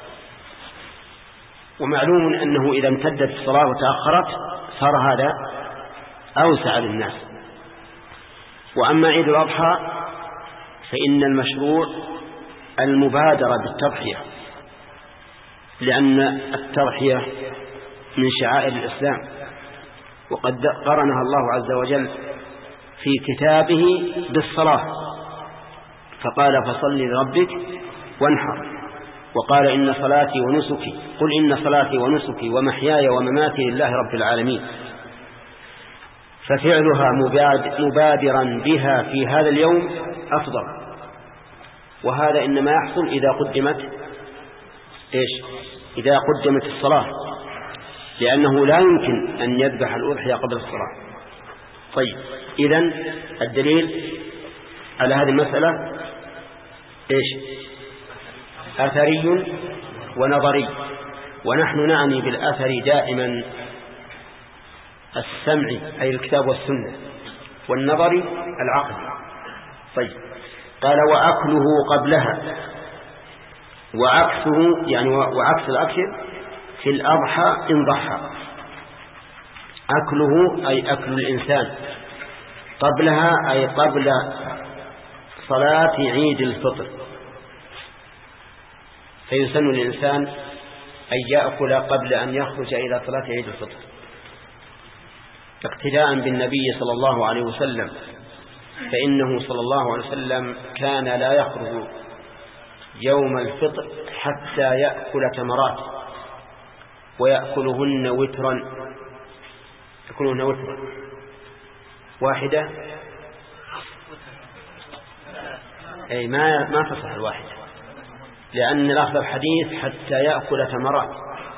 ومعلوم أنه إذا امتدت الصلاة وتأخرت صار هذا أوسع للناس. وأما عيد الأضحى فإن المشروع المبادرة بالتضحية، لأن التضحية من شعائر الإسلام، وقد قرنها الله عز وجل في كتابه بالصلاة، فقال فصل لربك وانحر، وقال إن صلاتي ونسكي قل إن صلاتي ونسكي ومحياي ومماتي لله رب العالمين. ففعلها مبادرا بها في هذا اليوم أفضل، وهذا إنما يحصل إذا قدمت إيش إذا قدمت الصلاة، لأنه لا يمكن أن يذبح الأضحية قبل الصلاة. طيب، إذن الدليل على هذه المسألة إيش أثري ونظري، ونحن نعني بالأثر دائما السمع أي الكتاب والسنة، والنظر العقل. طيب، قال وأكله قبلها، وعكسه يعني وعكس الأكل في الأضحى إن ضحى. أكله أي أكل الإنسان، قبلها أي قبل صلاة عيد الفطر، فيسن الإنسان أن يأكل قبل أن يخرج إلى صلاة عيد الفطر اقتداء بالنبي صلى الله عليه وسلم، فإنه صلى الله عليه وسلم كان لا يخرج يوم الفطر حتى يأكل تمرات ويأكلهن وترا يأكلهن وترا واحدة، أي ما ما تصح الواحدة، لأن لفظ الحديث حتى يأكل تمرات،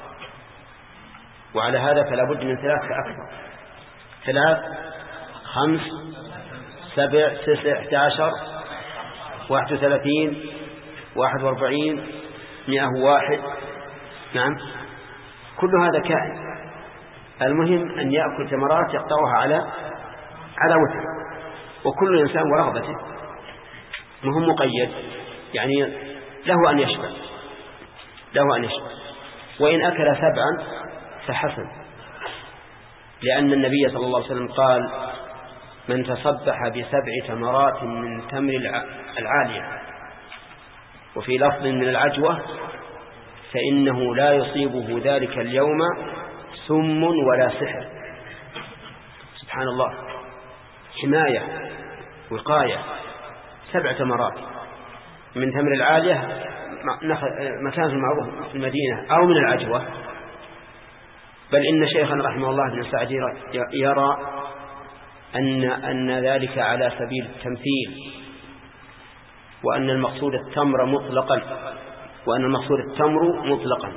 وعلى هذا فلا بد من ثلاث أكثر، ثلاث خمس سبع تسع احدى عشر واحد وثلاثين واحد واربعين مئة واحد. نعم، كل هذا كائن. المهم أن يأكل تمرات يقطعها على على وتر، وكل إنسان ورغبته، مهم مقيد، يعني له أن يشبع له أن يشبع وإن أكل سبعا فحسن، لأن النبي صلى الله عليه وسلم قال من تصبح بسبع تمرات من تمر العالية، وفي لفظ من العجوة، فإنه لا يصيبه ذلك اليوم سم ولا سحر. سبحان الله، حماية وقاية. سبع تمرات من تمر العالية مكان المعروف في المدينة أو من العجوة، بل إن شيخنا رحمه الله بن سعد يرى أن أن ذلك على سبيل التمثيل، وأن المقصود التمر مطلقا وأن المقصود التمر مطلقا.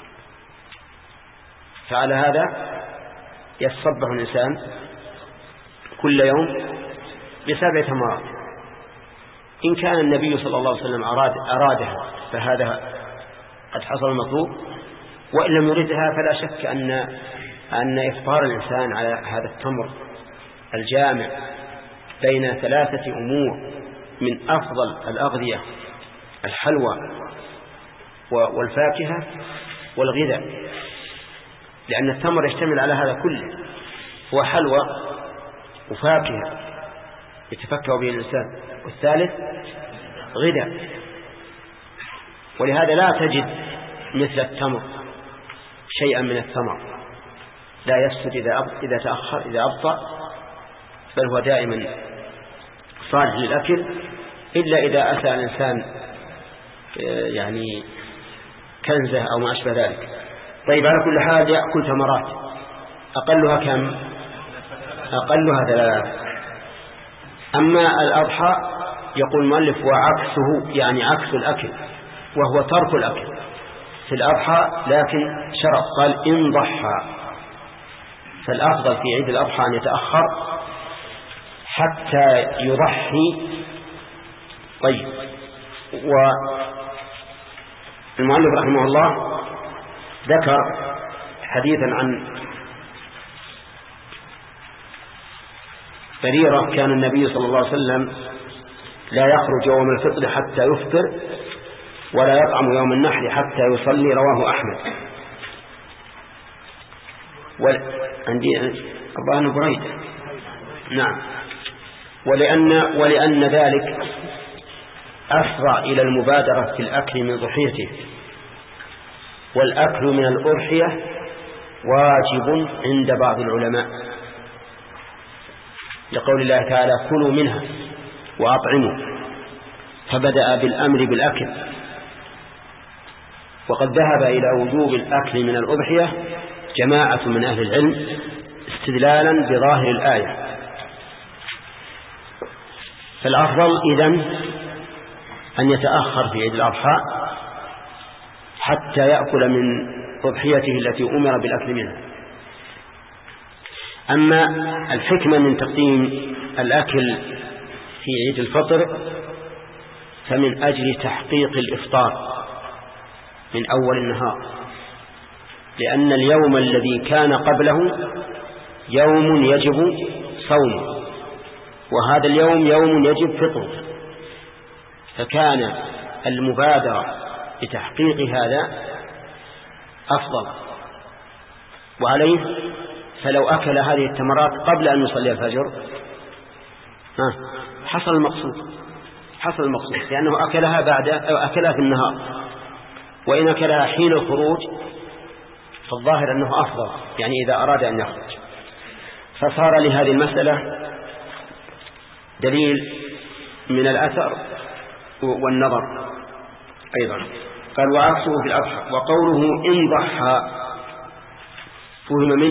فعلى هذا يتصبح الإنسان كل يوم بسبع تمرات. إن كان النبي صلى الله عليه وسلم أراد أرادها فهذا قد حصل المطلوب، وإن لم يردها فلا شك أن أن إفطار الإنسان على هذا التمر الجامع بين ثلاثة أمور من أفضل الأغذية، الحلوى والفاكهة والغذاء، لأن التمر يشتمل على هذا كله، هو حلوى وفاكهة يتفكه به الإنسان. والثالث غذاء، ولهذا لا تجد مثل التمر شيئا من الثمر لا يفسد إذا إذا تأخر إذا أبطأ، بل هو دائما صالح للأكل، إلا إذا أتى الإنسان يعني كنزه أو ما أشبه ذلك. طيب على كل حال يأكل ثمرات، أقلها كم؟ أقلها ثلاث. أما الأضحى يقول المؤلف وعكسه، يعني عكس الأكل، وهو ترك الأكل في الأضحى، لكن شرط قال إن ضحى، فالأفضل في عيد الأضحى أن يتأخر حتى يضحي. طيب، والمؤلف رحمه الله ذكر حديثا عن بريرة كان النبي صلى الله عليه وسلم لا يخرج يوم الفطر حتى يفطر ولا يطعم يوم النحر حتى يصلي، رواه أحمد. عندي أبان بريدة. نعم. ولأن, ولأن ذلك أسرع إلى المبادرة في الأكل من ضحيته، والأكل من الأضحية واجب عند بعض العلماء، لقول الله تعالى كلوا منها وأطعموا، فبدأ بالأمر بالأكل. وقد ذهب إلى وجوب الأكل من الأضحية جماعة من أهل العلم استدلالا بظاهر الآية. فالأفضل إذن أن يتأخر في عيد الأضحى حتى يأكل من أضحيته التي أمر بالأكل منها. أما الحكمة من تقديم الأكل في عيد الفطر فمن أجل تحقيق الإفطار من أول النهار، لأن اليوم الذي كان قبله يوم يجب صومه، وهذا اليوم يوم يجب فطره، فكان المبادرة بتحقيق هذا أفضل. وعليه فلو أكل هذه التمرات قبل أن يصلي الفجر حصل المقصود حصل المقصود لأنه أكلها بعد أو أكلها في النهار، وإن أكلها حين الخروج فالظاهر أنه أفضل، يعني إذا أراد أن يخرج. فصار لهذه المسألة دليل من الأثر والنظر أيضا. قال وعكسه في الأضحى، وقوله إن ضحى فهم منه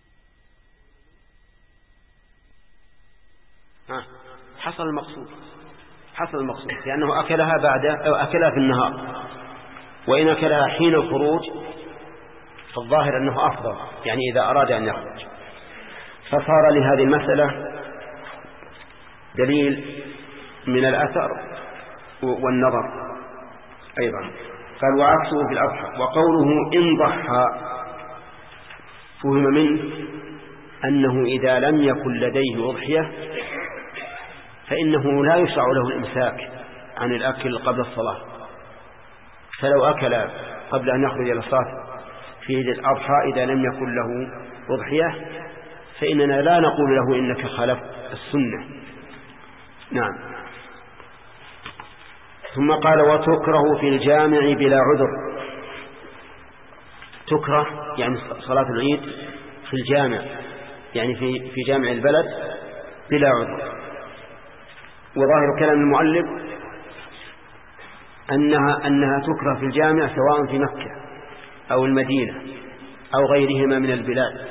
حصل المقصود حصل المقصود لأنه أكلها بعد أو أكلها في النهار، وإن أكلها حين الخروج فالظاهر أنه أفضل، يعني إذا أراد أن يخرج. فصار لهذه المسألة دليل من الأثر والنظر أيضا. قال وعكسه في الأضحى، وقوله إن ضحى فهم منه أنه إذا لم يكن لديه أضحية فإنه لا يشرع له الإمساك عن الأكل قبل الصلاة، فلو أكل قبل أن يخرج إلى الصلاة في عيد الأضحى إذا لم يكن له أضحية فإننا لا نقول له إنك خالفت السنة. نعم. ثم قال وتكره في الجامع بلا عذر. تكره يعني صلاة العيد في الجامع، يعني في في جامع البلد بلا عذر. وظاهر كلام المؤلف أنها أنها تكره في الجامع سواء في مكة أو المدينة أو غيرهما من البلاد.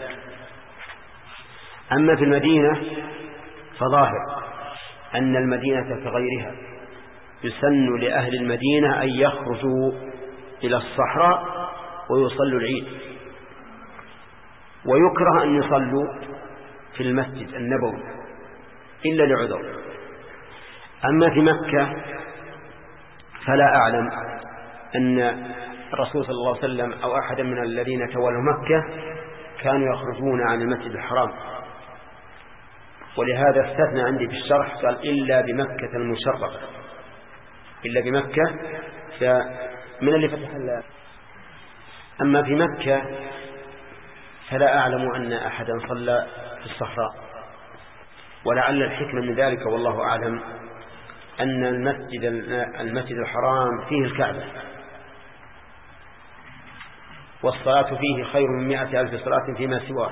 أما في المدينة فظاهر أن المدينة كغيرها يسن لأهل المدينة أن يخرجوا إلى الصحراء ويصلوا العيد، ويكره أن يصلوا في المسجد النبوي إلا لعذر. أما في مكة فلا أعلم أن الرسول صلى الله عليه وسلم أو أحدا من الذين تولوا مكة كانوا يخرجون عن المسجد الحرام، ولهذا استثنى عندي في الشرح قال إلا بمكة المشرفة، إلا بمكة فمن اللي فتح الله. أما في مكة فلا أعلم أن أحدا صلى في الصحراء، ولعل الحكمة من ذلك والله أعلم أن المسجد المسجد الحرام فيه الكعبة، والصلاة فيه خير من مئة ألف صلاة فيما سواه،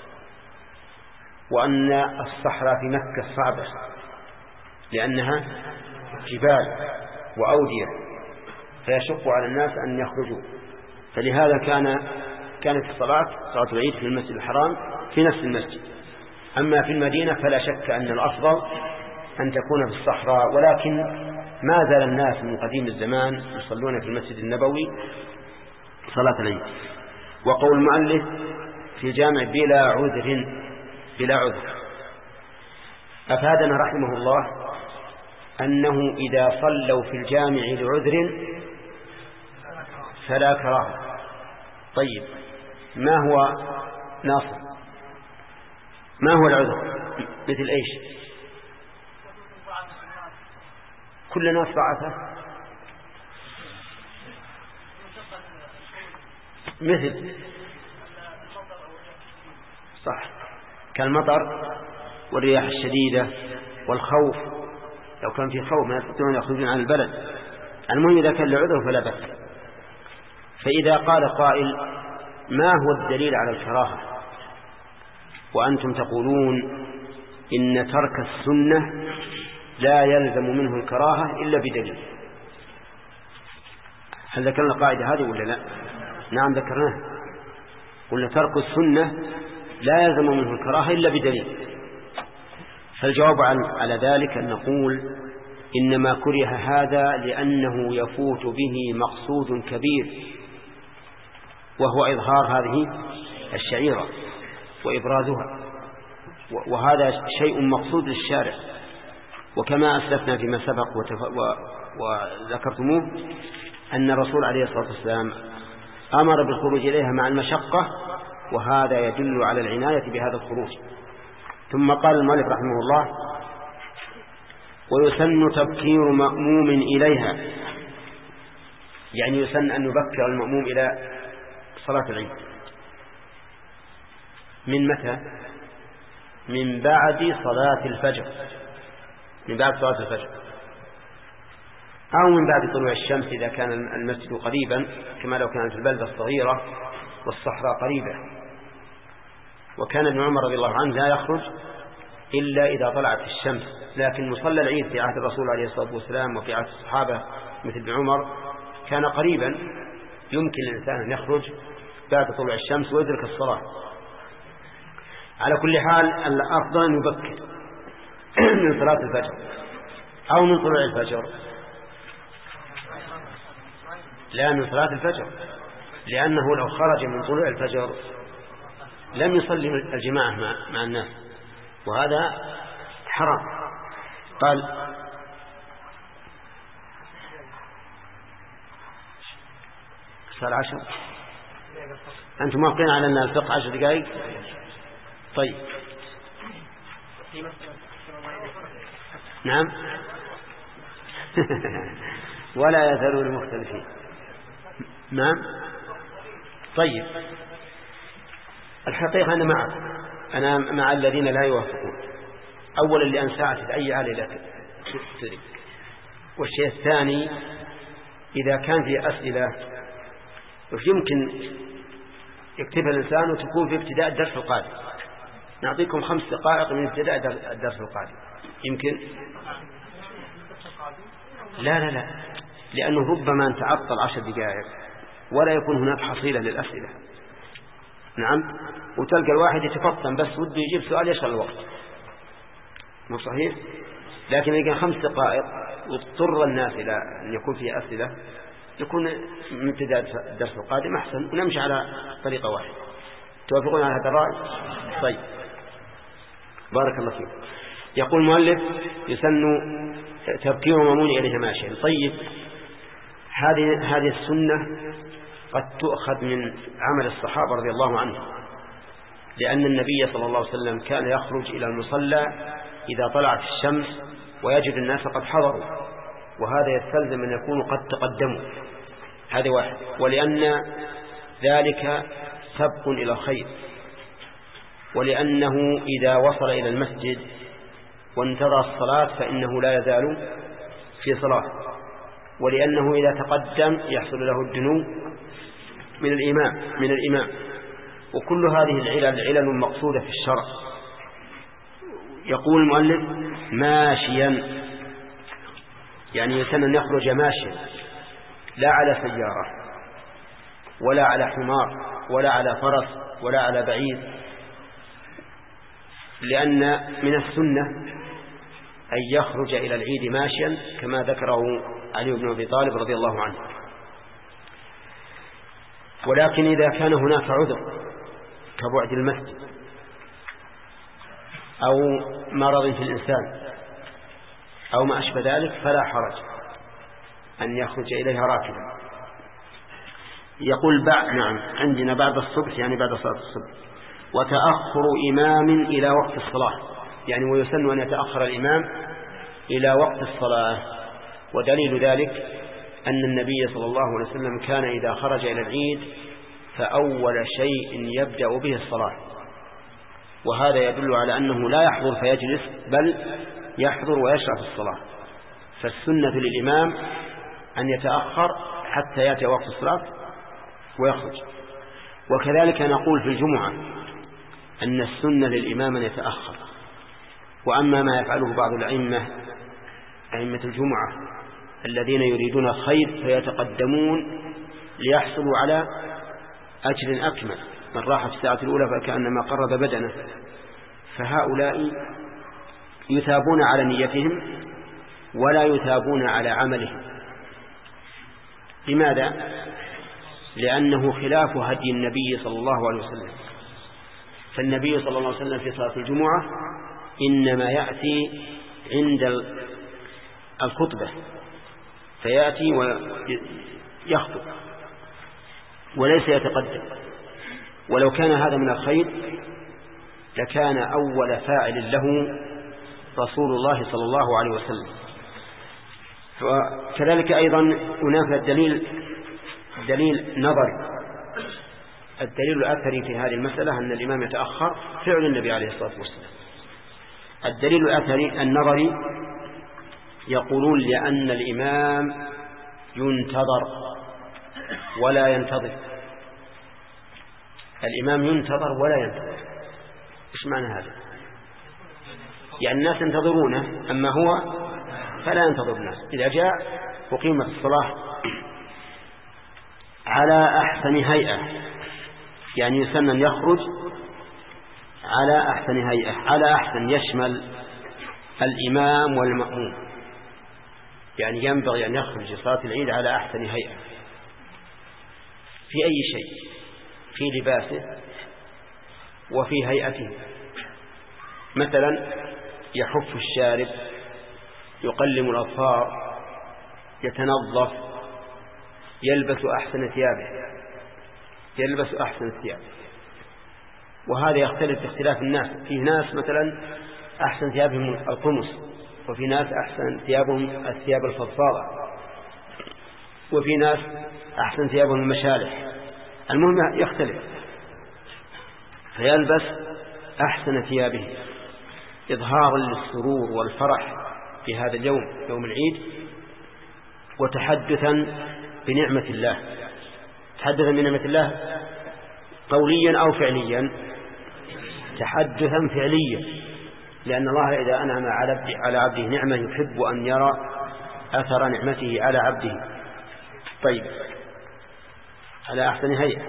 وأن الصحراء في مكة صعبة لأنها جبال وأودية فيشق على الناس أن يخرجوا، فلهذا كان كانت الصلاة صلاة العيد في المسجد الحرام في نفس المسجد. أما في المدينة فلا شك أن الأفضل أن تكون في الصحراء، ولكن ما زال الناس من قديم الزمان يصلون في المسجد النبوي صلاة العيد. وقول المؤلف في جامع بلا عذر بلا عذر أفادنا رحمه الله أنه إذا صلوا في الجامع لعذر فلا كراهة. طيب ما هو ناصر؟ ما هو العذر؟ مثل إيش؟ كل ناس ضعفه مثل صح كالمطر والرياح الشديدة والخوف، لو كان في خوف ما يستطيعون يخرجون عن البلد. المهم إذا كان لعذر فلا بأس. فإذا قال قائل ما هو الدليل على الكراهة وأنتم تقولون إن ترك السنة لا يلزم منه الكراهة إلا بدليل؟ هل ذكرنا القاعدة هذه ولا لا؟ نعم ذكرناها، قلنا ترك السنة لا يلزم منه الكراهة إلا بدليل. فالجواب على ذلك أن نقول إنما كره هذا لأنه يفوت به مقصود كبير، وهو إظهار هذه الشعيرة وإبرازها، وهذا شيء مقصود للشارع. وكما أسلفنا فيما سبق وذكرتموه أن الرسول عليه الصلاة والسلام أمر بالخروج إليها مع المشقة، وهذا يدل على العناية بهذا الخروج. ثم قال المؤلف رحمه الله ويسن تبكير مأموم إليها، يعني يسن أن يبكر المأموم إلى صلاة العيد. من متى؟ من بعد صلاة الفجر، من بعد صلاة الفجر أو من بعد طلوع الشمس إذا كان المسجد قريبا، كما لو كانت البلدة الصغيرة والصحراء قريبة. وكان ابن عمر رضي الله عنه لا يخرج إلا إذا طلعت الشمس، لكن مصلى العيد في عهد الرسول عليه الصلاة والسلام وفي عهد الصحابة مثل ابن عمر كان قريبا، يمكن للإنسان أن يخرج بعد طلوع الشمس ويدرك الصلاة. على كل حال الأفضل أن يبكر من صلاة الفجر أو من طلوع الفجر، لا من صلاة الفجر، لأنه لو خرج من طلوع الفجر لم يصلي الجماعة مع, مع الناس، وهذا حرام. قال صار عشر، أنتم موافقين على أن الفقه عشر دقائق؟ طيب نعم ولا يزالون المختلفين. نعم طيب الحقيقة أنا معكم، أنا مع الذين لا يوافقون. أولا لأن ساعة أي آلة لا تدرك، والشيء الثاني إذا كان في أسئلة يمكن يكتبها الإنسان وتكون في ابتداء الدرس القادم، نعطيكم خمس دقائق من ابتداء الدرس القادم يمكن. لا لا لا لأنه ربما نتعطل عشر دقائق ولا يكون هناك حصيلة للأسئلة. نعم وتلقى الواحد يتفطن بس وده يجيب سؤال يشغل الوقت، مو صحيح؟ لكن إذا كان خمس دقائق واضطر الناس إلى أن يكون فيه أسئلة يكون من ابتداء الدرس القادم أحسن، ونمشي على طريقة واحدة. توافقون على هذا الرأي؟ طيب بارك الله فيكم. يقول المؤلف يسن تبكير مأمون إليه ماشيا. طيب هذه هذه السنة قد تؤخذ من عمل الصحابة رضي الله عنهم، لأن النبي صلى الله عليه وسلم كان يخرج إلى المصلى إذا طلعت الشمس ويجد الناس قد حضروا، وهذا يستلزم أن يكونوا قد تقدموا. هذا واحد. ولأن ذلك سبق إلى الخير، ولأنه إذا وصل إلى المسجد وانتظر الصلاة فإنه لا يزال في صلاة، ولأنه إذا تقدم يحصل له الدنو من الإمام من الإمام وكل هذه العلل علل مقصودة في الشرع. يقول المؤلف ماشيا، يعني يسن أن يخرج ماشيا لا على سيارة ولا على حمار ولا على فرس ولا على بعير، لأن من السنة أن يخرج إلى العيد ماشيا كما ذكره علي بن أبي طالب رضي الله عنه. ولكن إذا كان هناك عذر كبعد المسجد أو مرض في الإنسان أو ما أشبه ذلك فلا حرج أن يخرج إليها راكبا. يقول بعد نعم عندنا بعد الصبح يعني بعد صلاة الصبح. وتأخر إمام إلى وقت الصلاة، يعني ويسن أن يتأخر الإمام إلى وقت الصلاة. ودليل ذلك أن النبي صلى الله عليه وسلم كان إذا خرج إلى العيد فأول شيء يبدأ به الصلاة، وهذا يدل على أنه لا يحضر فيجلس بل يحضر ويشرع في الصلاة. فالسنة للإمام أن يتأخر حتى يأتي وقت الصلاة ويخرج. وكذلك نقول في الجمعة أن السنة للإمام أن يتأخر. وأما ما يفعله بعض الأئمة أئمة الجمعة الذين يريدون الخير فيتقدمون ليحصلوا على أجر أكمل، من راح في الساعة الأولى فكأنما قرب بدنه، فهؤلاء يثابون على نيتهم ولا يثابون على عملهم. لماذا؟ لأنه خلاف هدي النبي صلى الله عليه وسلم. فالنبي صلى الله عليه وسلم في صلاة الجمعة إنما يأتي عند الخطبة فيأتي ويخطب وليس يتقدم. ولو كان هذا من الخير لكان أول فاعل له رسول الله صلى الله عليه وسلم. وكذلك أيضا هناك دليل دليل نظر الدليل الأثري في هذه المسألة أن الإمام يتأخر فعل النبي عليه الصلاة والسلام. الدليل الأثري النظري يقولون لأن الإمام ينتظر ولا ينتظر. الإمام ينتظر ولا ينتظر. إيش معنى هذا؟ يعني الناس ينتظرونه أما هو فلا ينتظر الناس. إذا جاء وقيمت الصلاة على أحسن هيئة، يعني يسن أن يخرج على أحسن هيئة. على أحسن يشمل الإمام والمأموم، يعني ينبغي أن يخرج صلاة العيد على أحسن هيئة في أي شيء، في لباسه وفي هيئته. مثلا يحف الشارب، يقلم الأظفار، يتنظف، يلبس أحسن ثيابه يلبس أحسن ثيابه وهذا يختلف باختلاف الناس. في ناس مثلا أحسن ثيابهم القمص، وفي ناس أحسن ثيابهم الثياب الفضفاضة، وفي ناس أحسن ثيابهم المشالح. المهم يختلف، فيلبس أحسن ثيابه إظهارا للسرور والفرح في هذا اليوم يوم العيد، وتحدثا بنعمة الله تحدثا بنعمة الله قوليا أو فعليا. تحدثا فعليا، لأن الله إذا أنعم على عبده نعمة يحب أن يرى أثر نعمته على عبده. طيب على أحسن هيئة.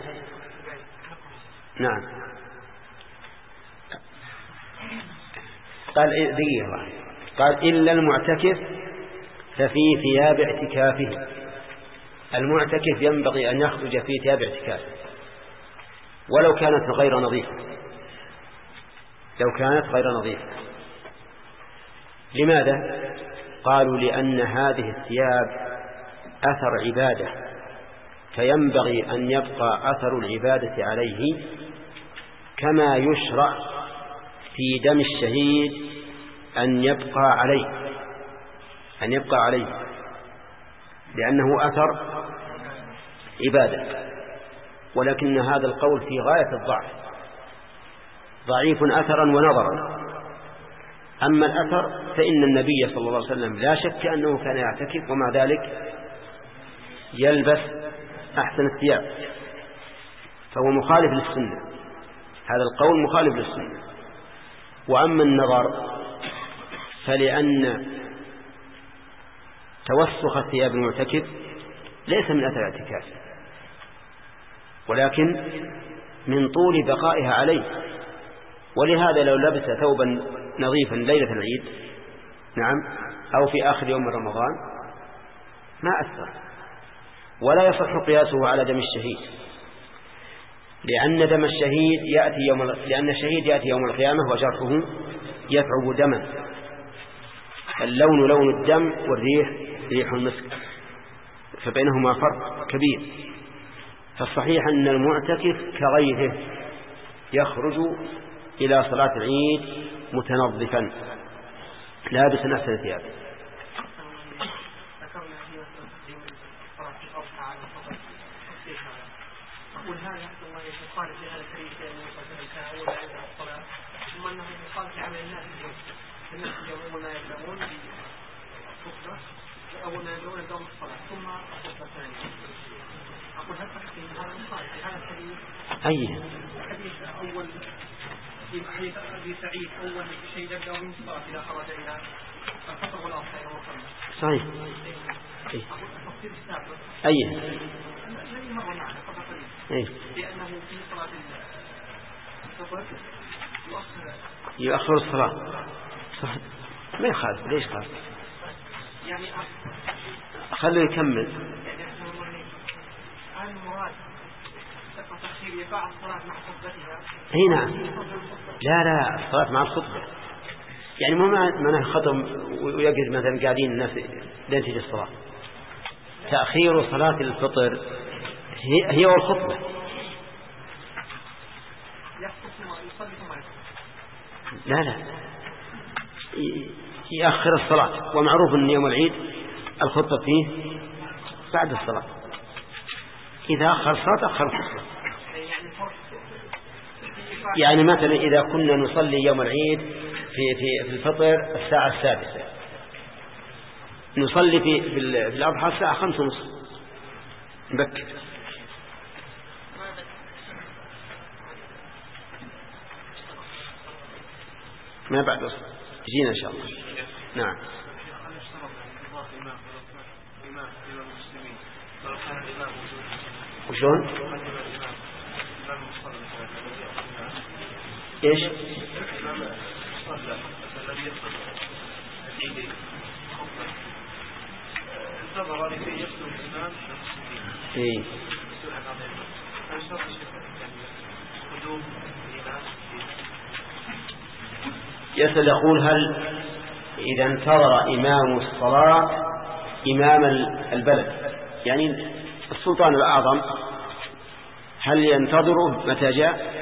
نعم. قال دقيقة قال إلا المعتكف ففي ثياب اعتكافه. المعتكف ينبغي أن يخرج في ثياب اعتكافه ولو كانت غير نظيفة لو كانت غير نظيفة لماذا؟ قالوا لأن هذه الثياب أثر عبادة، فينبغي أن يبقى أثر العبادة عليه، كما يشرع في دم الشهيد أن يبقى عليه أن يبقى عليه لأنه أثر عبادة. ولكن هذا القول في غاية الضعف ضعيف أثرا ونظرا. أما الأثر فإن النبي صلى الله عليه وسلم لا شك أنه كان يعتكف ومع ذلك يلبس أحسن الثياب، فهو مخالف للسنة، هذا القول مخالف للسنة. وأما النظر فلأن توسخ الثياب المعتكف ليس من أثر الاعتكاف، ولكن من طول بقائها عليه، ولهذا لو لبس ثوبا نظيفا ليلة العيد نعم أو في آخر يوم من رمضان ما أثر، ولا يصح قياسه على دم الشهيد، لأن دم الشهيد يأتي يوم لأن الشهيد يأتي يوم القيامة وجرحه يتعب دما، اللون لون الدم والريح ريح المسك، فبينهما فرق كبير. فالصحيح أن المعتكف كغيره يخرج إلى صلاة العيد متنظفا لابسا أحسن ثيابه. أقول هذا يحصل الله يخالف لهذا الحديث لأنه كان أول ما يبدأ الصلاة ثم أنه يخالف عمل الناس اليوم، الناس اليوم أول ما يبدأون بخطبة أول ما يبدأون يبدأون الصلاة ثم الخطبة الثانية. أقول هل تحكي هذا مخالف لهذا الحديث؟ أي الحديث أول في حديث أبي سعيد أول شيء يبدأ من الصلاة إذا خرج إلى الفطر والأضحى يوم الخميس. صحيح. أقول التفسير السابق. أي. الذي مر معنا فقط إيه؟ لأنه في صلاة الفطر يؤخر يؤخر الصلاة. صح. ما يخالف، ليش خالف؟ يعني خليه يكمل. يعني هل المراد تخير يقع الصلاة مع خطبتها؟ اي نعم. لا لا الصلاة مع الخطبة، يعني مو معناه خطم ويجلس مثلا قاعدين الناس لين تجي الصلاة. تأخير صلاة الفطر هي هي والخطبة. لا لا يأخر الصلاة، ومعروف أن يوم العيد الخطبة فيه بعد الصلاة، إذا أخر الصلاة أخر الخطبة. يعني مثلا إذا كنا نصلي يوم العيد في في في الفطر الساعة السادسة، نصلي في في الأضحى الساعة خمسة ونصف نبكر. ما بعد وصل تجينا إن شاء الله. نعم. وشون؟ إيش؟ إيه. يسأل يقول هل إذا انتظر إمام الصلاة إمام البلد، يعني السلطان الأعظم، هل ينتظره متى جاء؟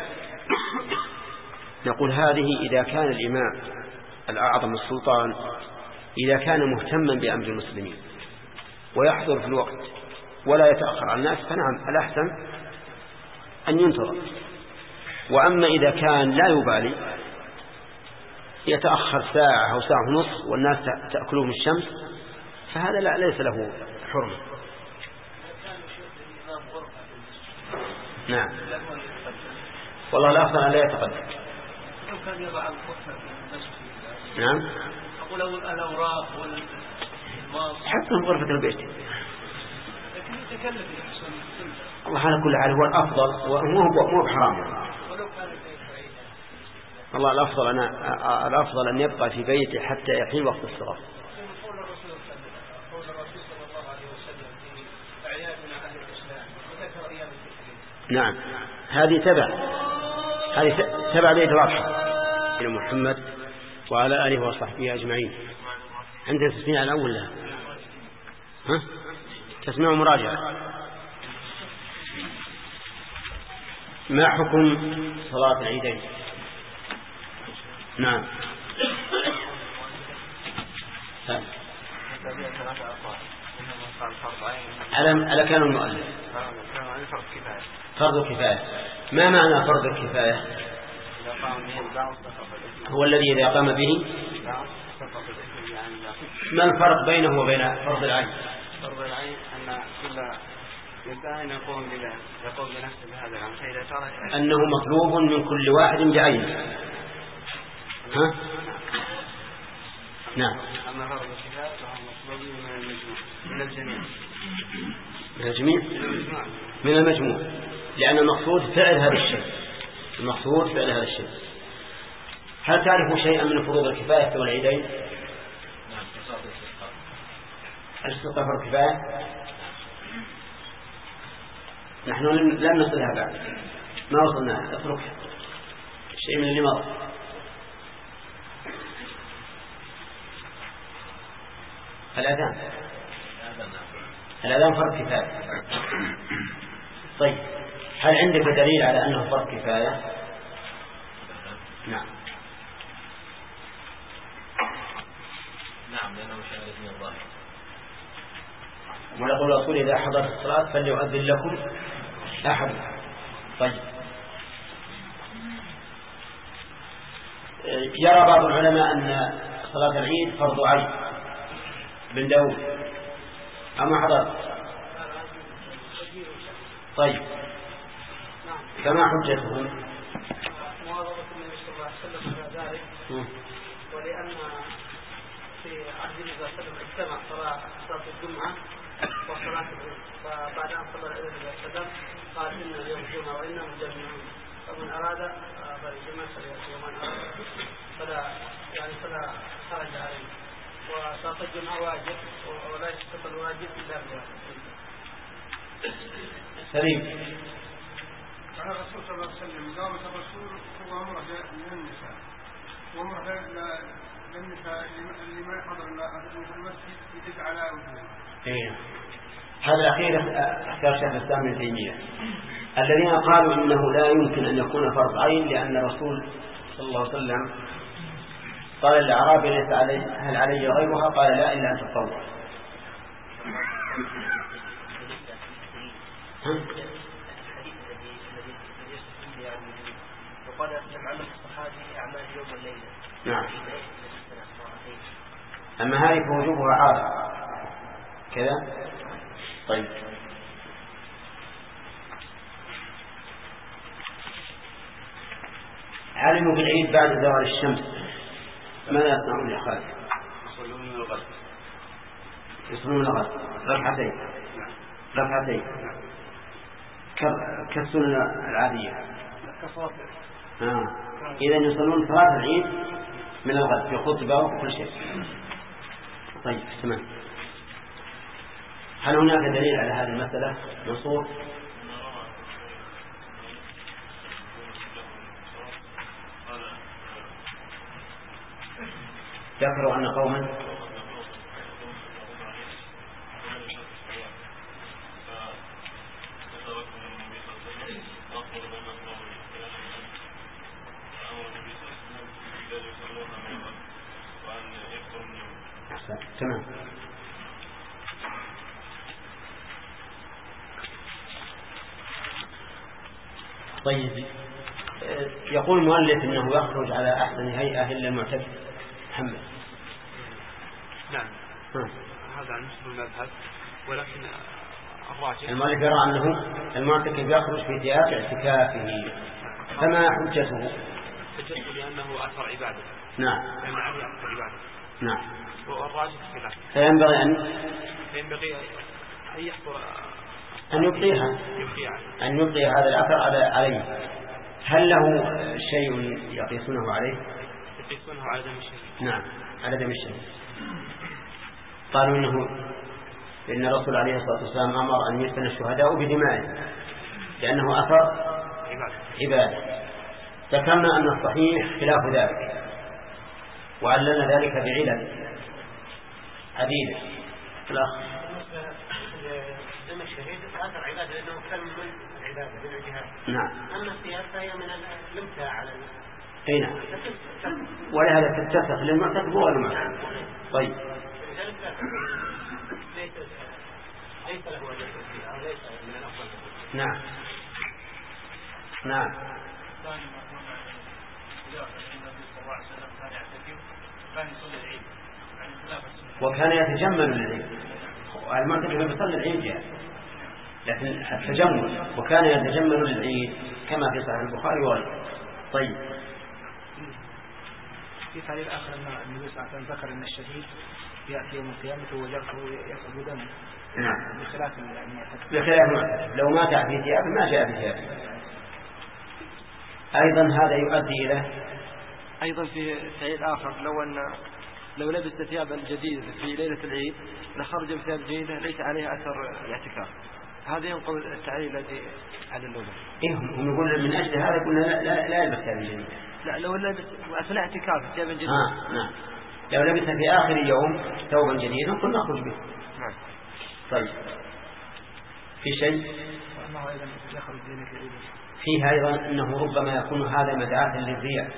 نقول هذه إذا كان الإمام الأعظم السلطان إذا كان مهتما بأمر المسلمين ويحضر في الوقت ولا يتأخر عن الناس فنعم الأحسن أن ينتظر. وأما إذا كان لا يبالي يتأخر ساعة أو ساعة ونصف والناس تأكلهم الشمس فهذا لا ليس له حرمة. نعم والله الأفضل أن لا يتقدم. لو كان يضع الخطة في المسجد. نعم. أقول الأوراق حتى في غرفة البيت. لكن يتكلم يحسن الله على كل حال هو الأفضل ومو مو بحرام. ولو كان والله الأفضل أنا الأفضل أن يبقى في بيته حتى يحين وقت الصلاة. قول الرسول صلى الله عليه وسلم في أعيادنا أهل الإسلام وذكر أيام التشريق. نعم هذه تبع هذه تبع بيت الأضحى إلى محمد وعلى آله وصحبه أجمعين. عندنا تسميع الأول لها ها تسميع مراجعة. ما حكم صلاة العيدين؟ نعم على على كلام المؤلف فرض كفاية. ما معنى فرض الكفاية؟ هو الذي إذا قام به. ما الفرق بينه وبين فرض العين؟ فرض العين أن كل إنسان يقوم يقوم بنفسه بهذا العمل، فإذا ترك أنه مطلوب من كل واحد بعينه. ها؟ نعم. أما فرض الكفاية فهو مطلوب من المجموع من الجميع. من الجميع؟ من المجموع، لأن المقصود فعل هذا الشيء. المقصود فعل هذا الشيء. هل تعرفوا شيئا من فروض الكفاية والعيدين؟ نعم. الاستسقاء فرض كفاية. نحن لم نصلها بعد، ما وصلنا. اترك شيء من اللي مضى. الأذان الأذان فرض كفاية. طيب، هل عندك دليل على أنه فرض كفاية؟ نعم. نعم، لأنه شهادة من الله. ويقول الرسول إذا حضرت الصلاة فليؤذن لكم أحد. طيب، يرى بعض العلماء أن صلاة العيد فرض عين. بن داود أما حضرت؟ طيب، فما حجتهم؟ مواظبة النبي صلى الله عليه وسلم على ذلك، ولأن في عهد النبي صلى الله عليه وسلم اجتمع صلاة الجمعة وصلاة العيد، فبعد أن صلى النبي صلى الله عليه وسلم قال إن اليوم الجمعة وإنا مجمعون، فمن أراد فليجمع فليأتي، ومن أراد فلا يعني فلا خرج عليه. وصلاة الجمعة واجب، ولا يسقط الواجب إلا بواجب. سليم. قال الرسول صلى الله عليه وسلم دعوة الرسول هو أمر للنساء، وأمر للنساء اللي ما يحضر في المسجد يدق على وجهه. إيه. هذا الأخير اختار شيخ الإسلام ابن تيمية. الذين قالوا إنه لا يمكن أن يكون فرض عين لأن الرسول صلى الله عليه وسلم قال للأعرابي ليس علي هل علي غيرها؟ قال لا إلا أن تطوع. وقال يتعلم الصحابي أعمال يوم والليلة. نعم. أما هذه فوجوبها عارض كذا. طيب، علموا بالعيد بعد زوال الشمس ماذا يصنعون يا خالد؟ يصلون من الغد. يصلون من الغد ركعتين. ركعتين كالسنة العادية. آه. إذا يصلون صلاة العيد من الغد بخطبة وكل شيء. طيب، تمام. هل هناك دليل على هذه المسألة نصوص؟ ذكروا أن قوما تمام. طيب، يقول المؤلف انه يخرج على احسن هيئه الا المعتكف. محمد. نعم. هذا عن نفس المذهب، ولكن الراجح المؤلف يرى انه المعتكف يخرج في ثياب اعتكافه، فما حجته؟ حجته لانه اثر عباده. نعم. لان عليه اثر عباده. نعم. والراجح خلاف. فينبغي ان فينبغي ان يحضر أن يبقيها أن يبقي هذا الأثر عليه. هل له شيء يقيسونه عليه؟ يقيسونه على دم الشهيد. نعم، على دم الشهيد. قالوا إنه إن الرسول عليه الصلاة والسلام أمر أن يدفن الشهداء بدمائهم لأنه أثر عبادة. ذكرنا أن الصحيح خلاف ذلك، وعللنا ذلك بعلل عديدة. الأخ دم الشهيد أثر عبادة لأنه كم من العبادة من الجهاد. نعم. أما الثياب فهي من الامتاع على أي نعم. ولهذا تتسق للمعتكف والمعتكف. طيب. ليس له أن يكون فيها أو ليس من الأفضل. نعم. نعم. وكان يتجمل للعيد. المعتكف يصلي العيد يعني. لكن التجمل وكان يتجمل للعيد كما في صحيح البخاري وغيره. طيب في تعليل آخر أن النبي صلى الله عليه وسلم ذكر أن الشهيد يأتي يوم القيامة ووجهه يصعد دمه. نعم. بخلاف يعني بخلاف المعتكف لو مات في ثياب ما جاء بثياب. أيضا هذا يؤدي إلى أيضا في تعليل آخر لو أن لو لبس ثيابا جديدة في ليلة العيد لخرج بثياب جديدة ليس عليها أثر الاعتكاف. هذا ينقض التعليل الذي على اللغة. إيه هم يقول من أجل هذا قلنا لا لا, لا يلبس ثياب جديدة. لا لو لبس أثناء اعتكاف ثيابا جديدة. آه نعم. لو لبس في آخر يوم ثوبا جديدا قلنا نخرج به. نعم. طيب في شيء وأنه أيضا يخرج ليلة العيد. فيه أيضا أنه ربما يكون هذا مدعاة للرياء.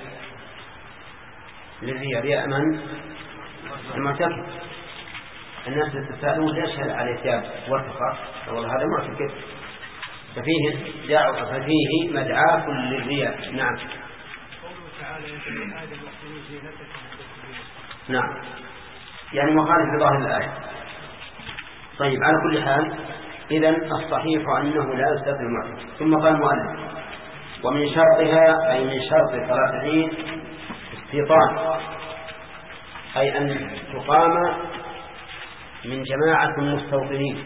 للرياء رياء من؟ المعتكف. الناس يتساءلون ليش على ثياب وارتفاع والله هذا معتكف. ففيه داع ففيه مدعاة للرياء. نعم. نعم يعني مخالف لظاهر الآية. طيب على كل حال إذن الصحيح أنه لا يستثنى المعتكف. ثم قال المؤلف ومن شرطها أي من شرط صلاة العيد استيطان أي أن تقام من جماعة المستوطنين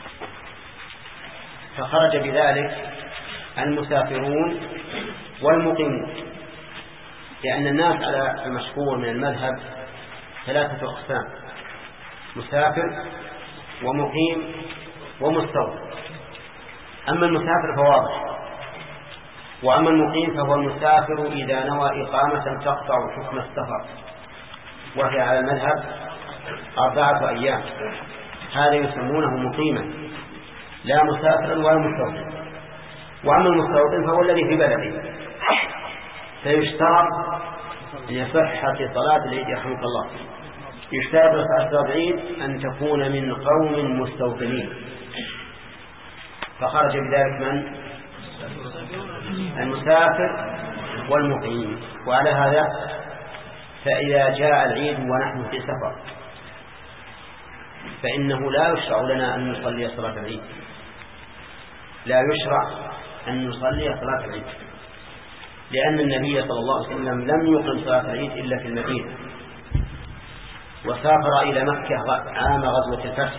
فخرج بذلك المسافرون والمقيمون لأن الناس على المشهور من المذهب ثلاثة أقسام مسافر ومقيم ومستوطن. أما المسافر فواضح وأما المقيم فهو المسافر إذا نوى إقامة تقطع حكم السفر وهي على المذهب أربعة أيام هذا يسمونه مقيما لا مسافرا ولا مستوطن. وأما المستوطن فهو الذي في بلده فيشترط لصحة صلاة العيد رحمك الله يشترط لصلاة العيد أن تكون من قوم مستوطنين فخرج بذلك من المسافر والمقيم. وعلى هذا فإذا جاء العيد ونحن في سفر فإنه لا يشرع لنا أن نصلي صلاة العيد لا يشرع أن نصلي صلاة العيد لأن النبي صلى الله عليه وسلم لم يقم صلاة العيد إلا في المدينة وسافر إلى مكة عام غزوة الفتح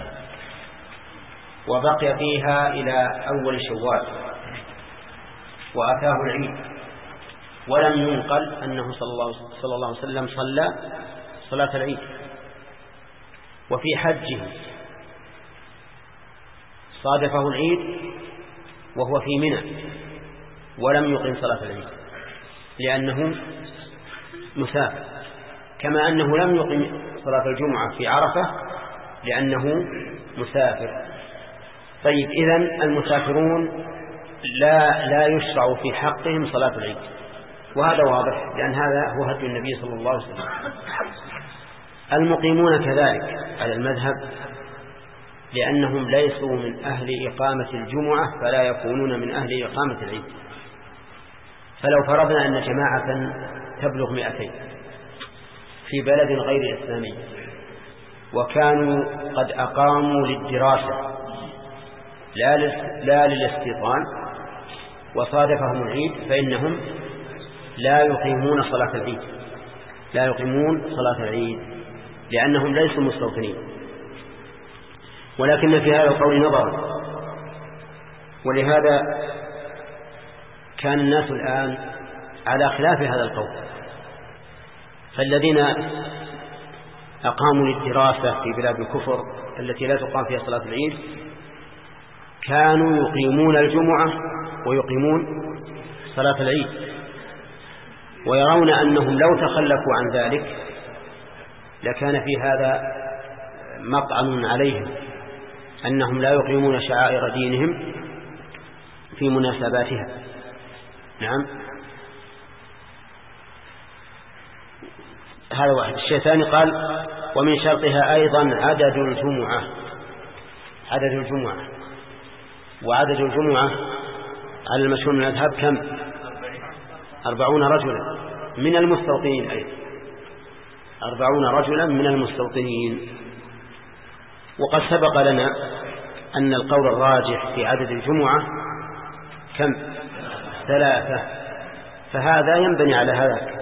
وبقي فيها إلى أول شوال وأتاه العيد ولم ينقل أنه صلى الله, صلى الله عليه وسلم صلى صلاة العيد. وفي حجه صادفه العيد وهو في منى ولم يقم صلاة العيد لأنه مسافر كما أنه لم يقم صلاة الجمعة في عرفة لأنه مسافر. طيب إذن المسافرون لا لا يشرع في حقهم صلاة العيد وهذا واضح لأن هذا هو هدي النبي صلى الله عليه وسلم. المقيمون كذلك على المذهب لأنهم ليسوا من أهل إقامة الجمعة فلا يكونون من أهل إقامة العيد. فلو فرضنا أن جماعة تبلغ مئتين في بلد غير إسلامي وكانوا قد أقاموا للدراسة لا للاستيطان وصادفهم العيد فإنهم لا يقيمون صلاة العيد لا يقيمون صلاة العيد لأنهم ليسوا مستوطنين. ولكن في هذا القول نظر ولهذا كان الناس الآن على خلاف هذا القول. فالذين أقاموا للدراسة في بلاد الكفر التي لا تقام فيها صلاة العيد كانوا يقيمون الجمعة ويقيمون صلاة العيد ويرون أنهم لو تخلفوا عن ذلك لكان في هذا مطعن عليهم أنهم لا يقيمون شعائر دينهم في مناسباتها. نعم هذا واحد. الشيء الثاني قال ومن شرطها أيضا عدد الجمعة عدد الجمعة وعدد الجمعة على المشهور من الأذهب كم؟ أربعون رجلا من المستوطنين أيضا، أربعون رجلا من المستوطنين. وقد سبق لنا أن القول الراجح في عدد الجمعة كم؟ ثلاثة، فهذا ينبني على هذاك،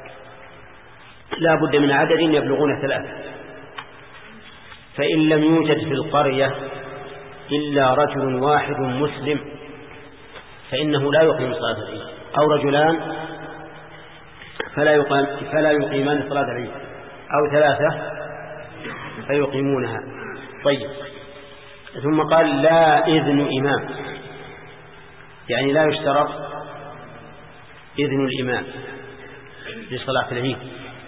لا بد من عدد يبلغون ثلاثة. فإن لم يوجد في القرية إلا رجل واحد مسلم فإنه لا يقيم صلاة العيد، أو رجلان فلا يقيم فلا يقيمان صلاة العيد، أو ثلاثة فيقيمونها. طيب، ثم قال لا إذن إمام، يعني لا يشترط إذن الإمام لصلاة العيد.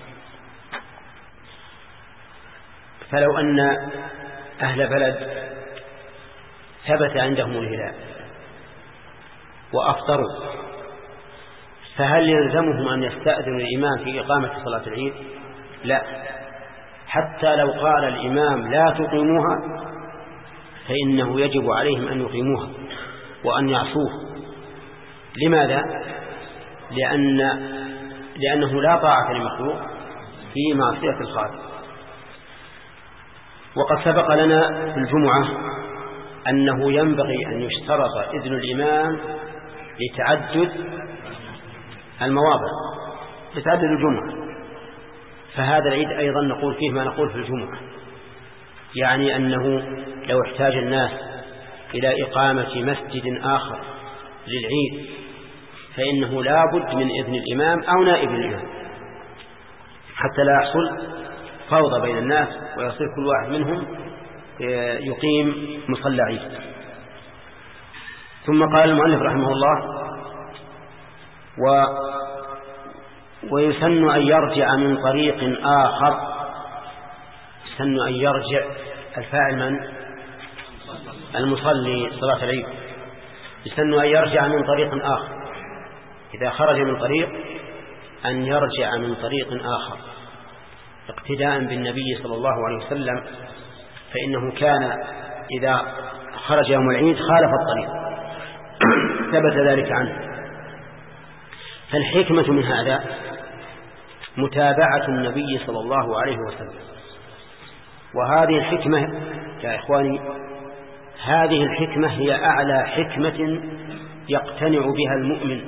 فلو أن أهل بلد ثبت عندهم الهلال وأفطروا، فهل يلزمهم أن يستأذنوا الإمام في إقامة صلاة العيد؟ لا، حتى لو قال الإمام لا تقيموها فإنه يجب عليهم أن يقيموها وأن يعصوه. لماذا؟ لأن لأنه لا طاعة لمخلوق في معصية الخالق. وقد سبق لنا في الجمعة أنه ينبغي أن يشترط إذن الإمام لتعدد المواضع، لتعدد الجمعة. فهذا العيد أيضا نقول فيه ما نقول في الجمعة، يعني أنه لو احتاج الناس إلى إقامة مسجد آخر للعيد فإنه لا بد من إذن الإمام أو نائب الإمام، حتى لا يحصل فوضى بين الناس ويصير كل واحد منهم يقيم مصلى عيد. ثم قال المؤلف رحمه الله: و ويسن أن يرجع من طريق آخر. يسن أن يرجع الفاعل من؟ المصلي صلاة العيد. يسن أن يرجع من طريق آخر، إذا خرج من طريق أن يرجع من طريق آخر اقتداء بالنبي صلى الله عليه وسلم، فإنه كان إذا خرج يوم العيد خالف الطريق، ثبت ذلك عنه. فالحكمة من هذا متابعة النبي صلى الله عليه وسلم. وهذه الحكمة يا إخواني، هذه الحكمة هي أعلى حكمة يقتنع بها المؤمن،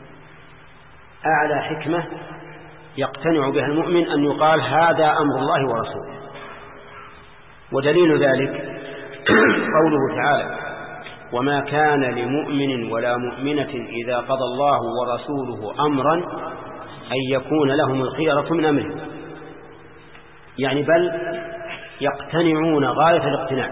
أعلى حكمة يقتنع بها المؤمن أن يقال هذا أمر الله ورسوله. ودليل ذلك قوله تعالى: وما كان لمؤمن ولا مؤمنة إذا قضى الله ورسوله أمرا أن يكون لهم الخيرة من أمره، يعني بل يقتنعون غاية الاقتناع.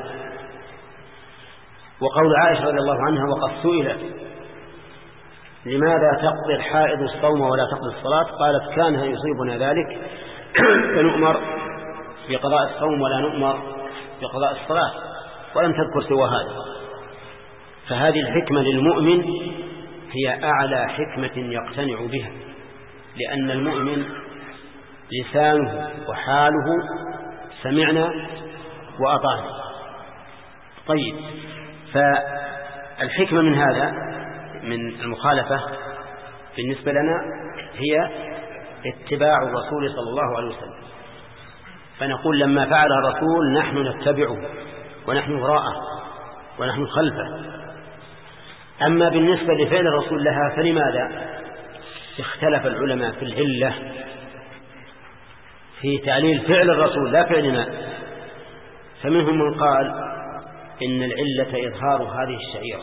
وقول عائشة رضي الله عنها: وقد سئلت لماذا تقضي الحائض الصوم ولا تقضي الصلاة؟ قالت: كان يصيبنا ذلك فنؤمر بقضاء الصوم ولا نؤمر بقضاء الصلاة، ولم تذكر سوى هذا. فهذه الحكمة للمؤمن هي أعلى حكمة يقتنع بها، لأن المؤمن لسانه وحاله سمعنا وأطعنا. طيب، فالحكمة من هذا من المخالفة بالنسبة لنا هي اتباع الرسول صلى الله عليه وسلم، فنقول لما فعل الرسول نحن نتبعه ونحن وراءه ونحن خلفه. أما بالنسبة لفعل الرسول لها فلماذا اختلف العلماء في العلة في تعليل فعل الرسول لا فعلنا. فمنهم من قال إن العلة إظهار هذه الشعيرة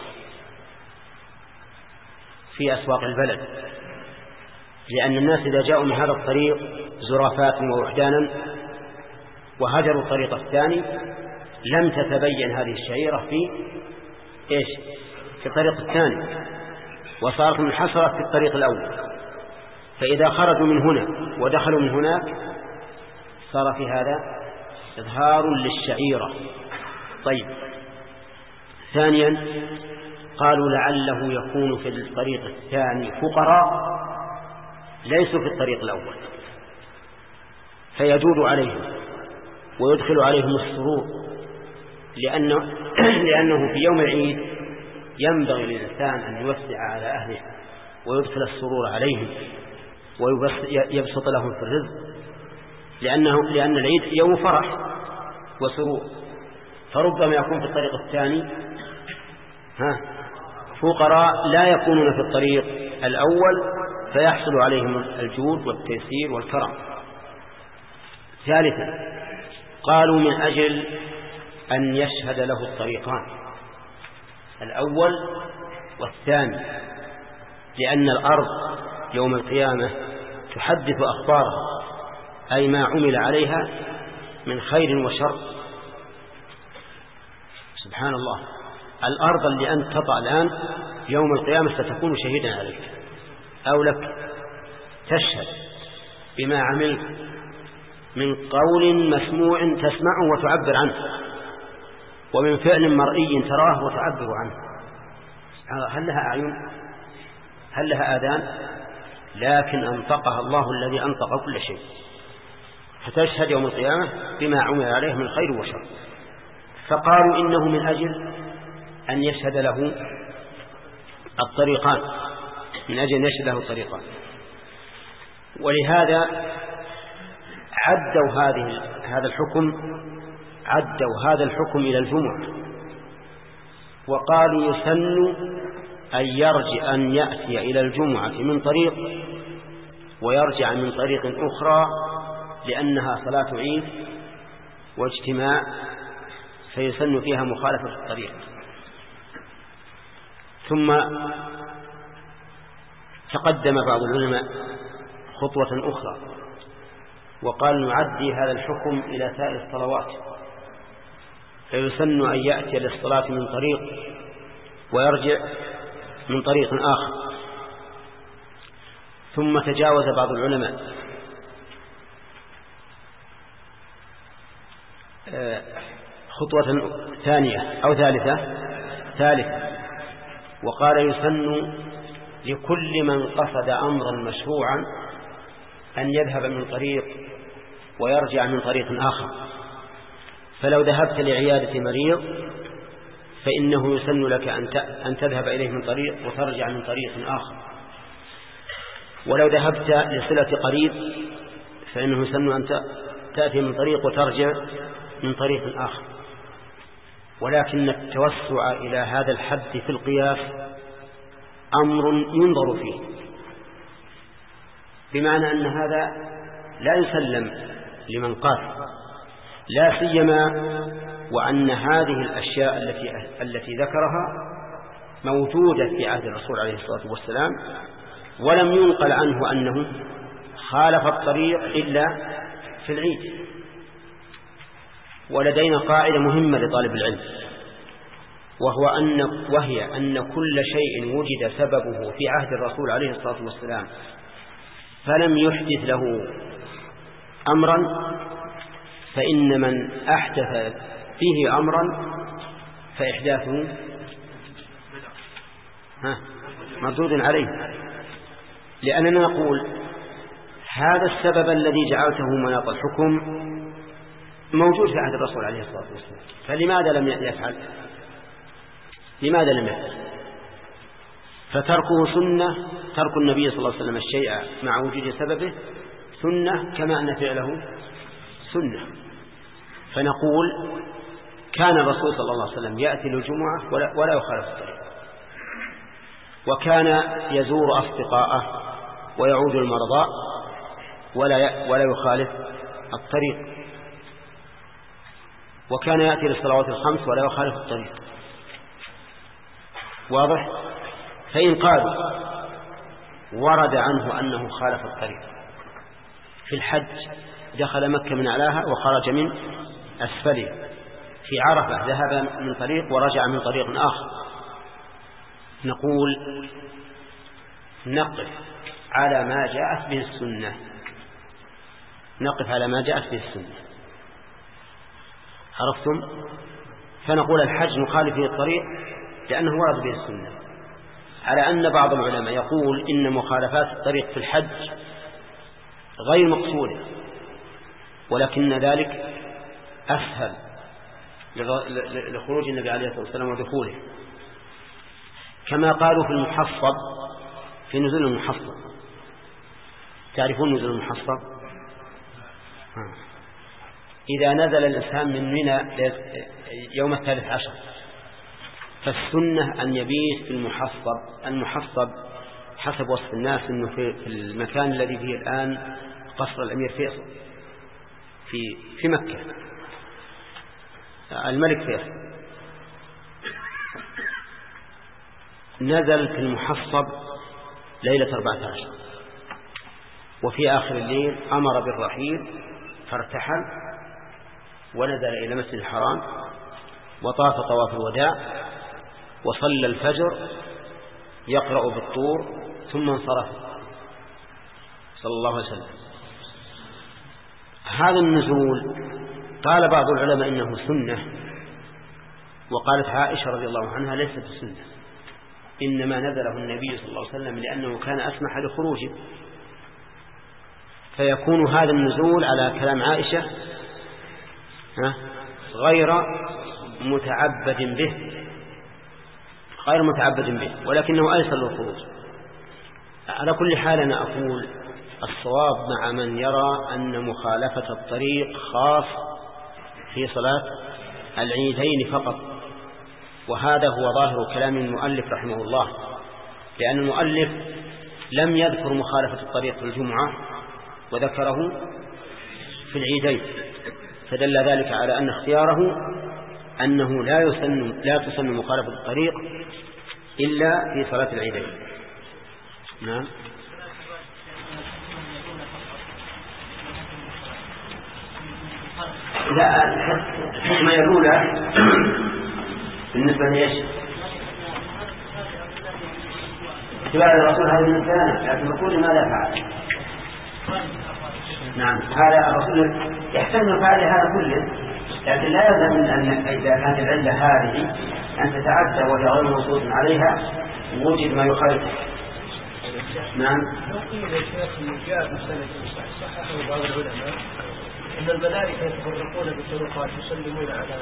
في أسواق البلد، لأن الناس إذا جاءوا من هذا الطريق زرافات ووحدانا وهجروا الطريق الثاني لم تتبين هذه الشعيرة في إيش؟ في الطريق الثاني، وصارت منحصرة في الطريق الأول. فإذا خرجوا من هنا ودخلوا من هناك صار في هذا إظهار للشعيرة. طيب، ثانيا قالوا لعله يكون في الطريق الثاني فقراء ليسوا في الطريق الأول فيجود عليهم ويدخل عليهم السرور، لأنه, لأنه في يوم العيد ينبغي للإنسان أن يوسع على أهله ويدخل السرور عليهم. ويبسط لهم في الرزق، لأنه لأن العيد يوم فرح وسرور، فربما يكون في الطريق الثاني ها فقراء لا يكونون في الطريق الأول فيحصل عليهم الجود والتيسير والكرم. ثالثا قالوا من أجل أن يشهد له الطريقان الأول والثاني، لأن الأرض يوم القيامة تحدث أخبارها، أي ما عمل عليها من خير وشر. سبحان الله، الأرض اللي أنت تطأ الآن يوم القيامة ستكون شهيدا عليك، أو لك تشهد بما عملت من قول مسموع تسمعه وتعبر عنه، ومن فعل مرئي تراه وتعبر عنه. هل لها أعين؟ هل لها آذان؟ لكن أنطقها الله الذي أنطق كل شيء، فتشهد يوم القيامة بما عمل عليه من خير وشر. فقالوا إنه من أجل أن يشهد له الطريقان، من أجل أن يشهد له الطريقان. ولهذا عدوا هذه هذا الحكم عدوا هذا الحكم إلى الجمعة، وقالوا يسن أن يرجع أن يأتي إلى الجمعة من طريق ويرجع من طريق أخرى، لأنها صلاة عيد واجتماع، فيسن فيها مخالفة الطريق. ثم تقدم بعض العلماء خطوة أخرى وقال نعدي هذا الحكم إلى سائر الصلوات، فيسن أن يأتي للصلاة من طريق ويرجع من طريق آخر. ثم تجاوز بعض العلماء خطوة ثانية أو ثالثة ثالثة وقال يسن لكل من قصد أمرا مشروعا أن يذهب من طريق ويرجع من طريق آخر. فلو ذهبت لعيادة مريض فإنه يسن لك أن تذهب إليه من طريق وترجع من طريق آخر، ولو ذهبت لصلة قريب فإنه يسن أن تأتي من طريق وترجع من طريق آخر. ولكن التوسع إلى هذا الحد في القياس أمر ينظر فيه، بمعنى أن هذا لا يسلم لمن قال، لا سيما وأن هذه الأشياء التي التي ذكرها موجودة في عهد الرسول عليه الصلاة والسلام، ولم ينقل عنه أنه خالف الطريق إلا في العيد. ولدينا قاعدة مهمة لطالب العلم، وهو أن وهي أن كل شيء وجد سببه في عهد الرسول عليه الصلاة والسلام فلم يحدث له أمرا، فإن من أحدث فيه أمرا فإحداثه مردود عليه. لأننا نقول هذا السبب الذي جعلته مناط الحكم موجود في عهد الرسول عليه الصلاة والسلام، فلماذا لم يفعل؟ لماذا لم يفعل؟ فتركه سنة، ترك النبي صلى الله عليه وسلم الشيء مع وجود سببه سنة، كما أن فعله سنة. فنقول كان الرسول صلى الله عليه وسلم يأتي للجمعة ولا, ولا يخالف الطريق، وكان يزور أصدقاءه ويعود المرضى ولا ولا يخالف الطريق، وكان يأتي للصلوات الخمس ولا يخالف الطريق. واضح؟ فإن قالوا ورد عنه أنه خالف الطريق في الحج، دخل مكة من أعلاها وخرج من أسفلها، في عرفة ذهب من طريق ورجع من طريق آخر، نقول نقف على ما جاءت به السنة، نقف على ما جاءت به السنة. عرفتم؟ فنقول الحج نخالف فيه الطريق لأنه ورد به السنة، على أن بعض العلماء يقول إن مخالفات الطريق في الحج غير مقصودة، ولكن ذلك أسهل لخروج النبي عليه الصلاة والسلام ودخوله، كما قالوا في المحصب، في نزول المحصب تعرفون نزول المحصب؟ إذا نزل الإنسان من منى يوم الثالث عشر فالسنة أن يبيت في المحصب. المحصب حسب وصف الناس أنه في المكان الذي فيه الآن قصر الأمير فيصل في في مكة، الملك فيصل نزل في المحصب ليلة أربعة عشر، وفي آخر الليل أمر بالرحيل فارتحل ونزل إلى مسجد الحرام وطاف طواف الوداع وصلى الفجر يقرأ بالطور ثم انصرف صلى الله عليه وسلم. هذا النزول قال بعض العلماء إنه سنة، وقالت عائشة رضي الله عنها ليست سنة، إنما نزله النبي صلى الله عليه وسلم لأنه كان أسمح لخروجه، فيكون هذا النزول على كلام عائشة غير متعبد به غير متعبد به ولكنه أيسر للخروج. على كل حال أنا أقول الصواب مع من يرى أن مخالفة الطريق خاص في صلاة العيدين فقط، وهذا هو ظاهر كلام المؤلف رحمه الله، لأن المؤلف لم يذكر مخالفة الطريق في الجمعة وذكره في العيدين، فدل ذلك على أن اختياره أنه لا يسن لا تسن مخالفة الطريق إلا في صلاة العيدين. نعم. لا الحكمة الأولى بالنسبة لإيش؟ اتباع الرسول هذه المكانة، لكن نقول ماذا فعل؟ نعم هذا الرسول يحتمل فعل هذا كله، لكن لا يلزم أن إذا كانت العلة هذه أن تتعدى وهي غير منصوص عليها وجد ما يخالف. نعم. نقول يا شيخ من جاء مسألة صححه بعض العلماء أن الملائكة يتفرقون بالطرقات يسلمون على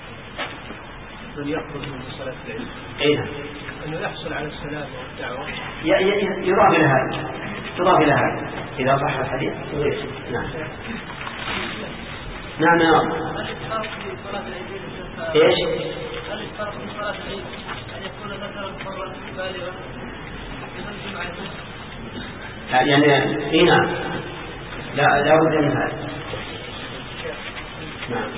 من يخرج من صلاة العيد. أين؟ أنه يحصل على السلام والدعوة. يضاف إلى هذا، تضاف إلى هذا إذا صح الحديث. نعم. نعم يا رب. إيش؟ هل الفرق في صلاة العيد أن يكون مثلا مرة بالغا يعني إيه؟ نعم. لا لا بد من هذا. نعم.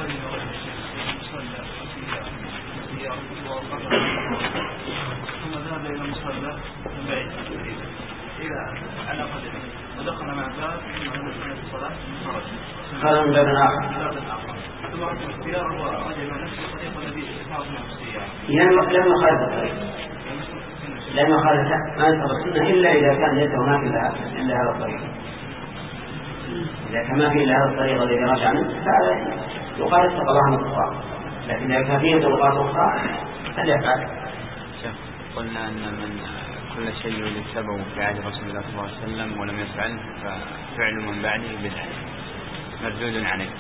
ثم ذهب إلى المصلى من بعيد إلى على قدمه ودخل مع ذلك ثم هذا في الصلاة خرج. هذا من باب آخر. ثم اختياره ورجل نفسه طريق النبي صلى الله عليه وسلم. لم لم يخالف الطريق. لم يخالف ما يفعل السنة إلا إذا كان ليس هناك إلا هذا الطريق. إذا كان ما في إلا هذا الطريق الذي رجع منه فهذا يقال اتق الله من الخطأ، لكن إذا كان فيه طرقات أخرى فليفعل. قلنا أن من كل شيء يوجد سببه في عهد رسول الله صلى الله عليه وسلم ولم يفعله ففعل من بعده بدعة مردود عليه.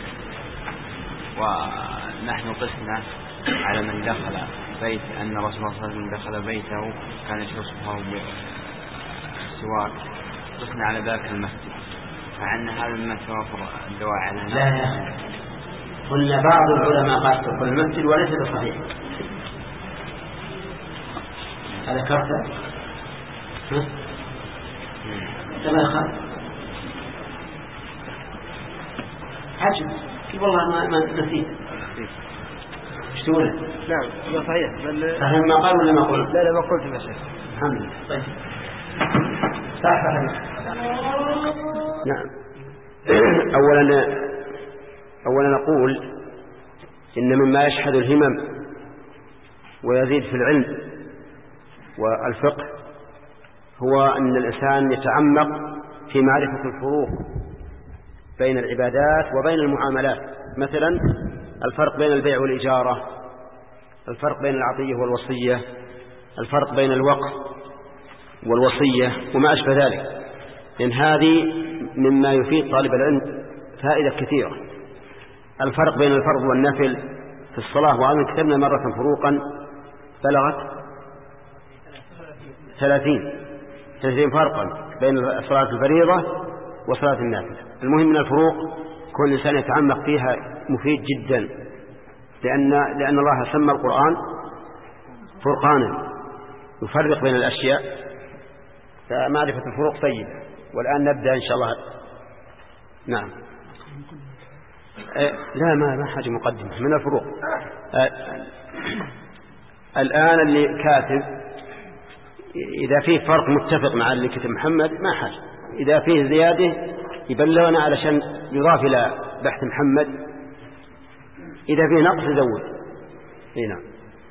ونحن قسنا على من دخل بيت أن رسول الله صلى الله عليه وسلم دخل بيته كان يشرفه بالسواك، قسنا على ذاك المسجد، فعنا هذا من توافر الدواء على لا لا قلنا بعض العلماء قال تدخل المسجد وليس بصحيح. هذا كرته كما يخاف عجب والله ما ما نسيت. ايش تقول؟ نعم هذا صحيح. بل فهم ما قال ولا ما قلت؟ لا لا ما قلت يا شيخ. الحمد لله. طيب صح صح. نعم. اولا اولا نقول ان مما يشحذ الهمم ويزيد في العلم والفقه هو أن الإنسان يتعمق في معرفة الفروق بين العبادات وبين المعاملات، مثلا الفرق بين البيع والإجارة، الفرق بين العطية والوصية، الفرق بين الوقف والوصية وما أشبه ذلك، لأن هذه مما يفيد طالب العلم فائدة كثيرة. الفرق بين الفرض والنفل في الصلاة، وأنا كتبنا مرة فروقا بلغت ثلاثين ثلاثين فرقا بين صلاة الفريضة وصلاة النافلة. المهم من الفروق كل إنسان يتعمق فيها مفيد جدا، لأن, لأن الله سمى القرآن فرقانا يفرق بين الأشياء، فمعرفة الفروق طيب. والآن نبدأ إن شاء الله. نعم. أه لا ما ما حاجة مقدمة من الفروق. أه الآن اللي كاتب إذا فيه فرق متفق مع اللي كتب محمد ما حاجة، إذا فيه زيادة يبلغنا علشان يضاف إلى بحث محمد، إذا فيه نقص يزود. هنا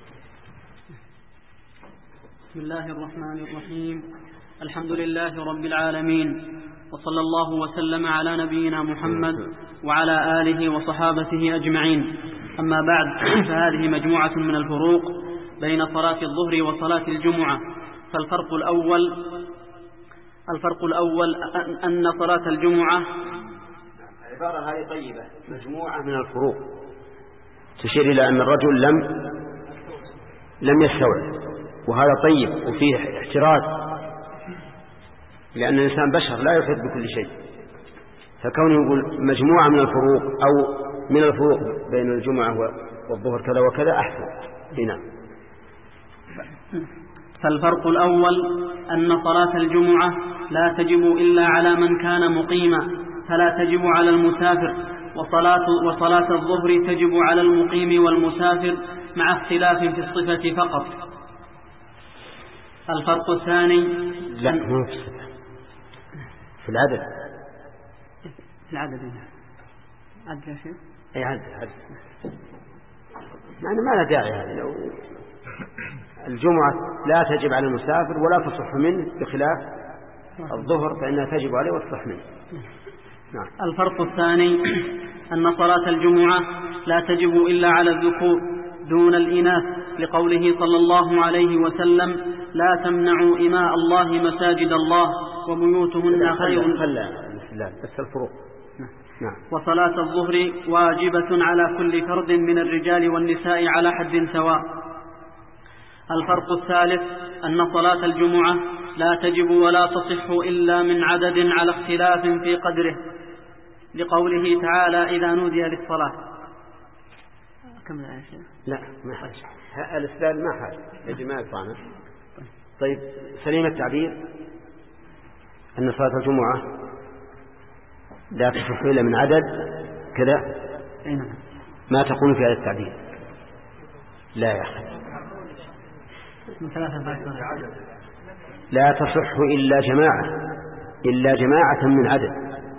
بسم الله الرحمن الرحيم. الحمد لله رب العالمين، وصلى الله وسلم على نبينا محمد وعلى آله وصحابته أجمعين. أما بعد، فهذه مجموعة من الفروق بين صلاة الظهر وصلاة الجمعة. فالفرق الأول الفرق الأول أن صلاة الجمعة، العبارة هذه طيبة، مجموعة من الفروق تشير إلى أن الرجل لم لم يستوعب، وهذا طيب وفيه احتراز، لأن الإنسان بشر لا يحيط بكل شيء، فكونه يقول مجموعة من الفروق أو من الفروق بين الجمعة والظهر كذا وكذا أحسن. هنا فالفرق الأول أن صلاة الجمعة لا تجب إلا على من كان مقيما، فلا تجب على المسافر، وصلاة, وصلاة الظهر تجب على المقيم والمسافر مع اختلاف في الصفة فقط. الفرق الثاني لا مو في الصفة، في العدد. في العدد عدد يا شيخ؟ أي عدد عدد يعني ما له داعي هذا. لو الجمعة لا تجب على المسافر ولا تصح منه، بخلاف الظهر فإنها تجب عليه وتصح منه. نعم. الفرق الثاني أن صلاة الجمعة لا تجب إلا على الذكور دون الإناث، لقوله صلى الله عليه وسلم: لا تمنعوا إماء الله مساجد الله وبيوتهن خير. بس الفروق. نعم. وصلاة الظهر واجبة على كل فرد من الرجال والنساء على حد سواء. الفرق الثالث أن صلاة الجمعة لا تجب ولا تصح إلا من عدد على اختلاف في قدره، لقوله تعالى: إذا نودي للصلاة. كم يا شيخ؟ لا ما حاجة، الإسلام ما حاجة يجب ما يطعنا. طيب سليم التعبير أن صلاة الجمعة لا تصح إلا من عدد كذا. ما تقول في هذا التعبير؟ لا يا أخي، لا تصح إلا جماعة إلا جماعة من عدد.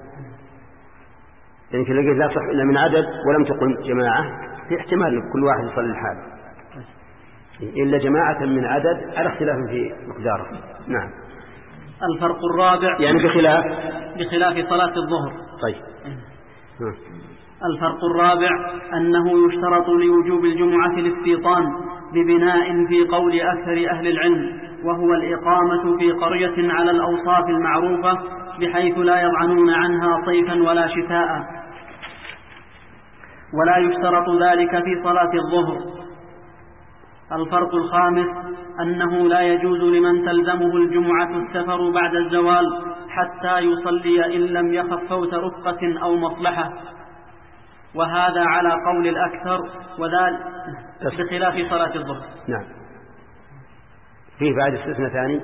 يعني كي لقيت لا تصح إلا من عدد ولم تقل جماعة، في احتمال كل واحد يصلي الحال، إلا جماعة من عدد على اختلاف في مقداره. نعم. الفرق الرابع يعني بخلاف بخلاف صلاة الظهر. طيب. الفرق الرابع أنه يشترط لوجوب الجمعة الاستيطان ببناء في قول أكثر أهل العلم، وهو الإقامة في قرية على الأوصاف المعروفة بحيث لا يضعنون عنها صيفا ولا شتاء، ولا يشترط ذلك في صلاة الظهر. الفرق الخامس أنه لا يجوز لمن تلزمه الجمعة السفر بعد الزوال حتى يصلي إن لم يخف فوت رفقة أو مصلحة، وهذا على قول الأكثر، وذلك بخلاف صلاة الظهر. نعم. فيه بعد استثناء ثاني: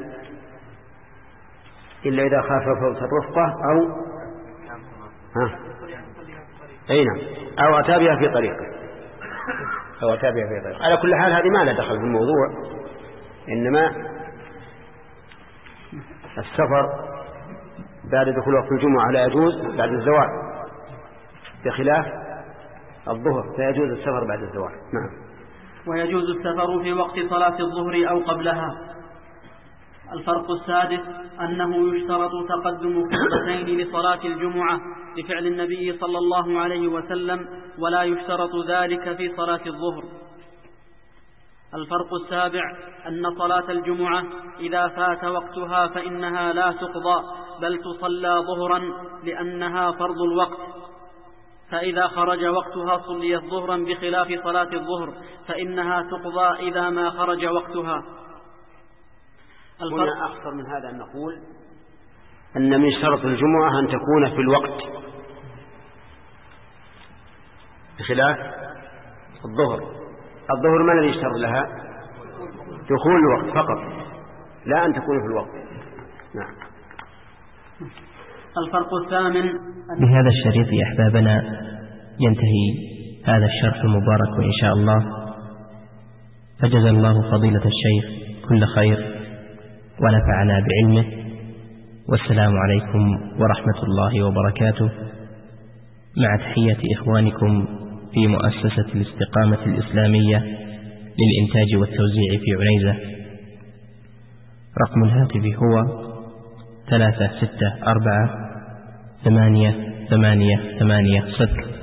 إلا إذا خاف فوت الرفقة أو ها أي نعم أو أتى بها في طريقه أو أتى بها في طريقه. على كل حال هذه ما لها دخل في الموضوع، إنما السفر بعد دخول وقت الجمعة لا يجوز بعد الزوال، بخلاف الظهر فيجوز السفر بعد الزوال. نعم. ويجوز السفر في وقت صلاة الظهر أو قبلها. الفرق السادس أنه يشترط تقدم خطبتين لصلاة الجمعة لفعل النبي صلى الله عليه وسلم، ولا يشترط ذلك في صلاة الظهر. الفرق السابع أن صلاة الجمعة إذا فات وقتها فإنها لا تقضى، بل تصلى ظهرا لأنها فرض الوقت، فإذا خرج وقتها صليت ظهرا، بخلاف صلاة الظهر فإنها تقضى إذا ما خرج وقتها. هنا أخطر من هذا أن نقول أن من شرط الجمعة أن تكون في الوقت، بخلاف الظهر. الظهر ما الذي يشترط لها؟ دخول الوقت فقط، لا أن تكون في الوقت. نعم. الفرق الثامن. بهذا الشريط يا أحبابنا ينتهي هذا الشرح المبارك وإن شاء الله، فجزا الله فضيلة الشيخ كل خير ونفعنا بعلمه، والسلام عليكم ورحمة الله وبركاته، مع تحية إخوانكم في مؤسسة الاستقامة الإسلامية للإنتاج والتوزيع في عنيزة. رقم الهاتف هو ثلاثة ستة أربعة ثمانية ثمانية ثمانية صفر.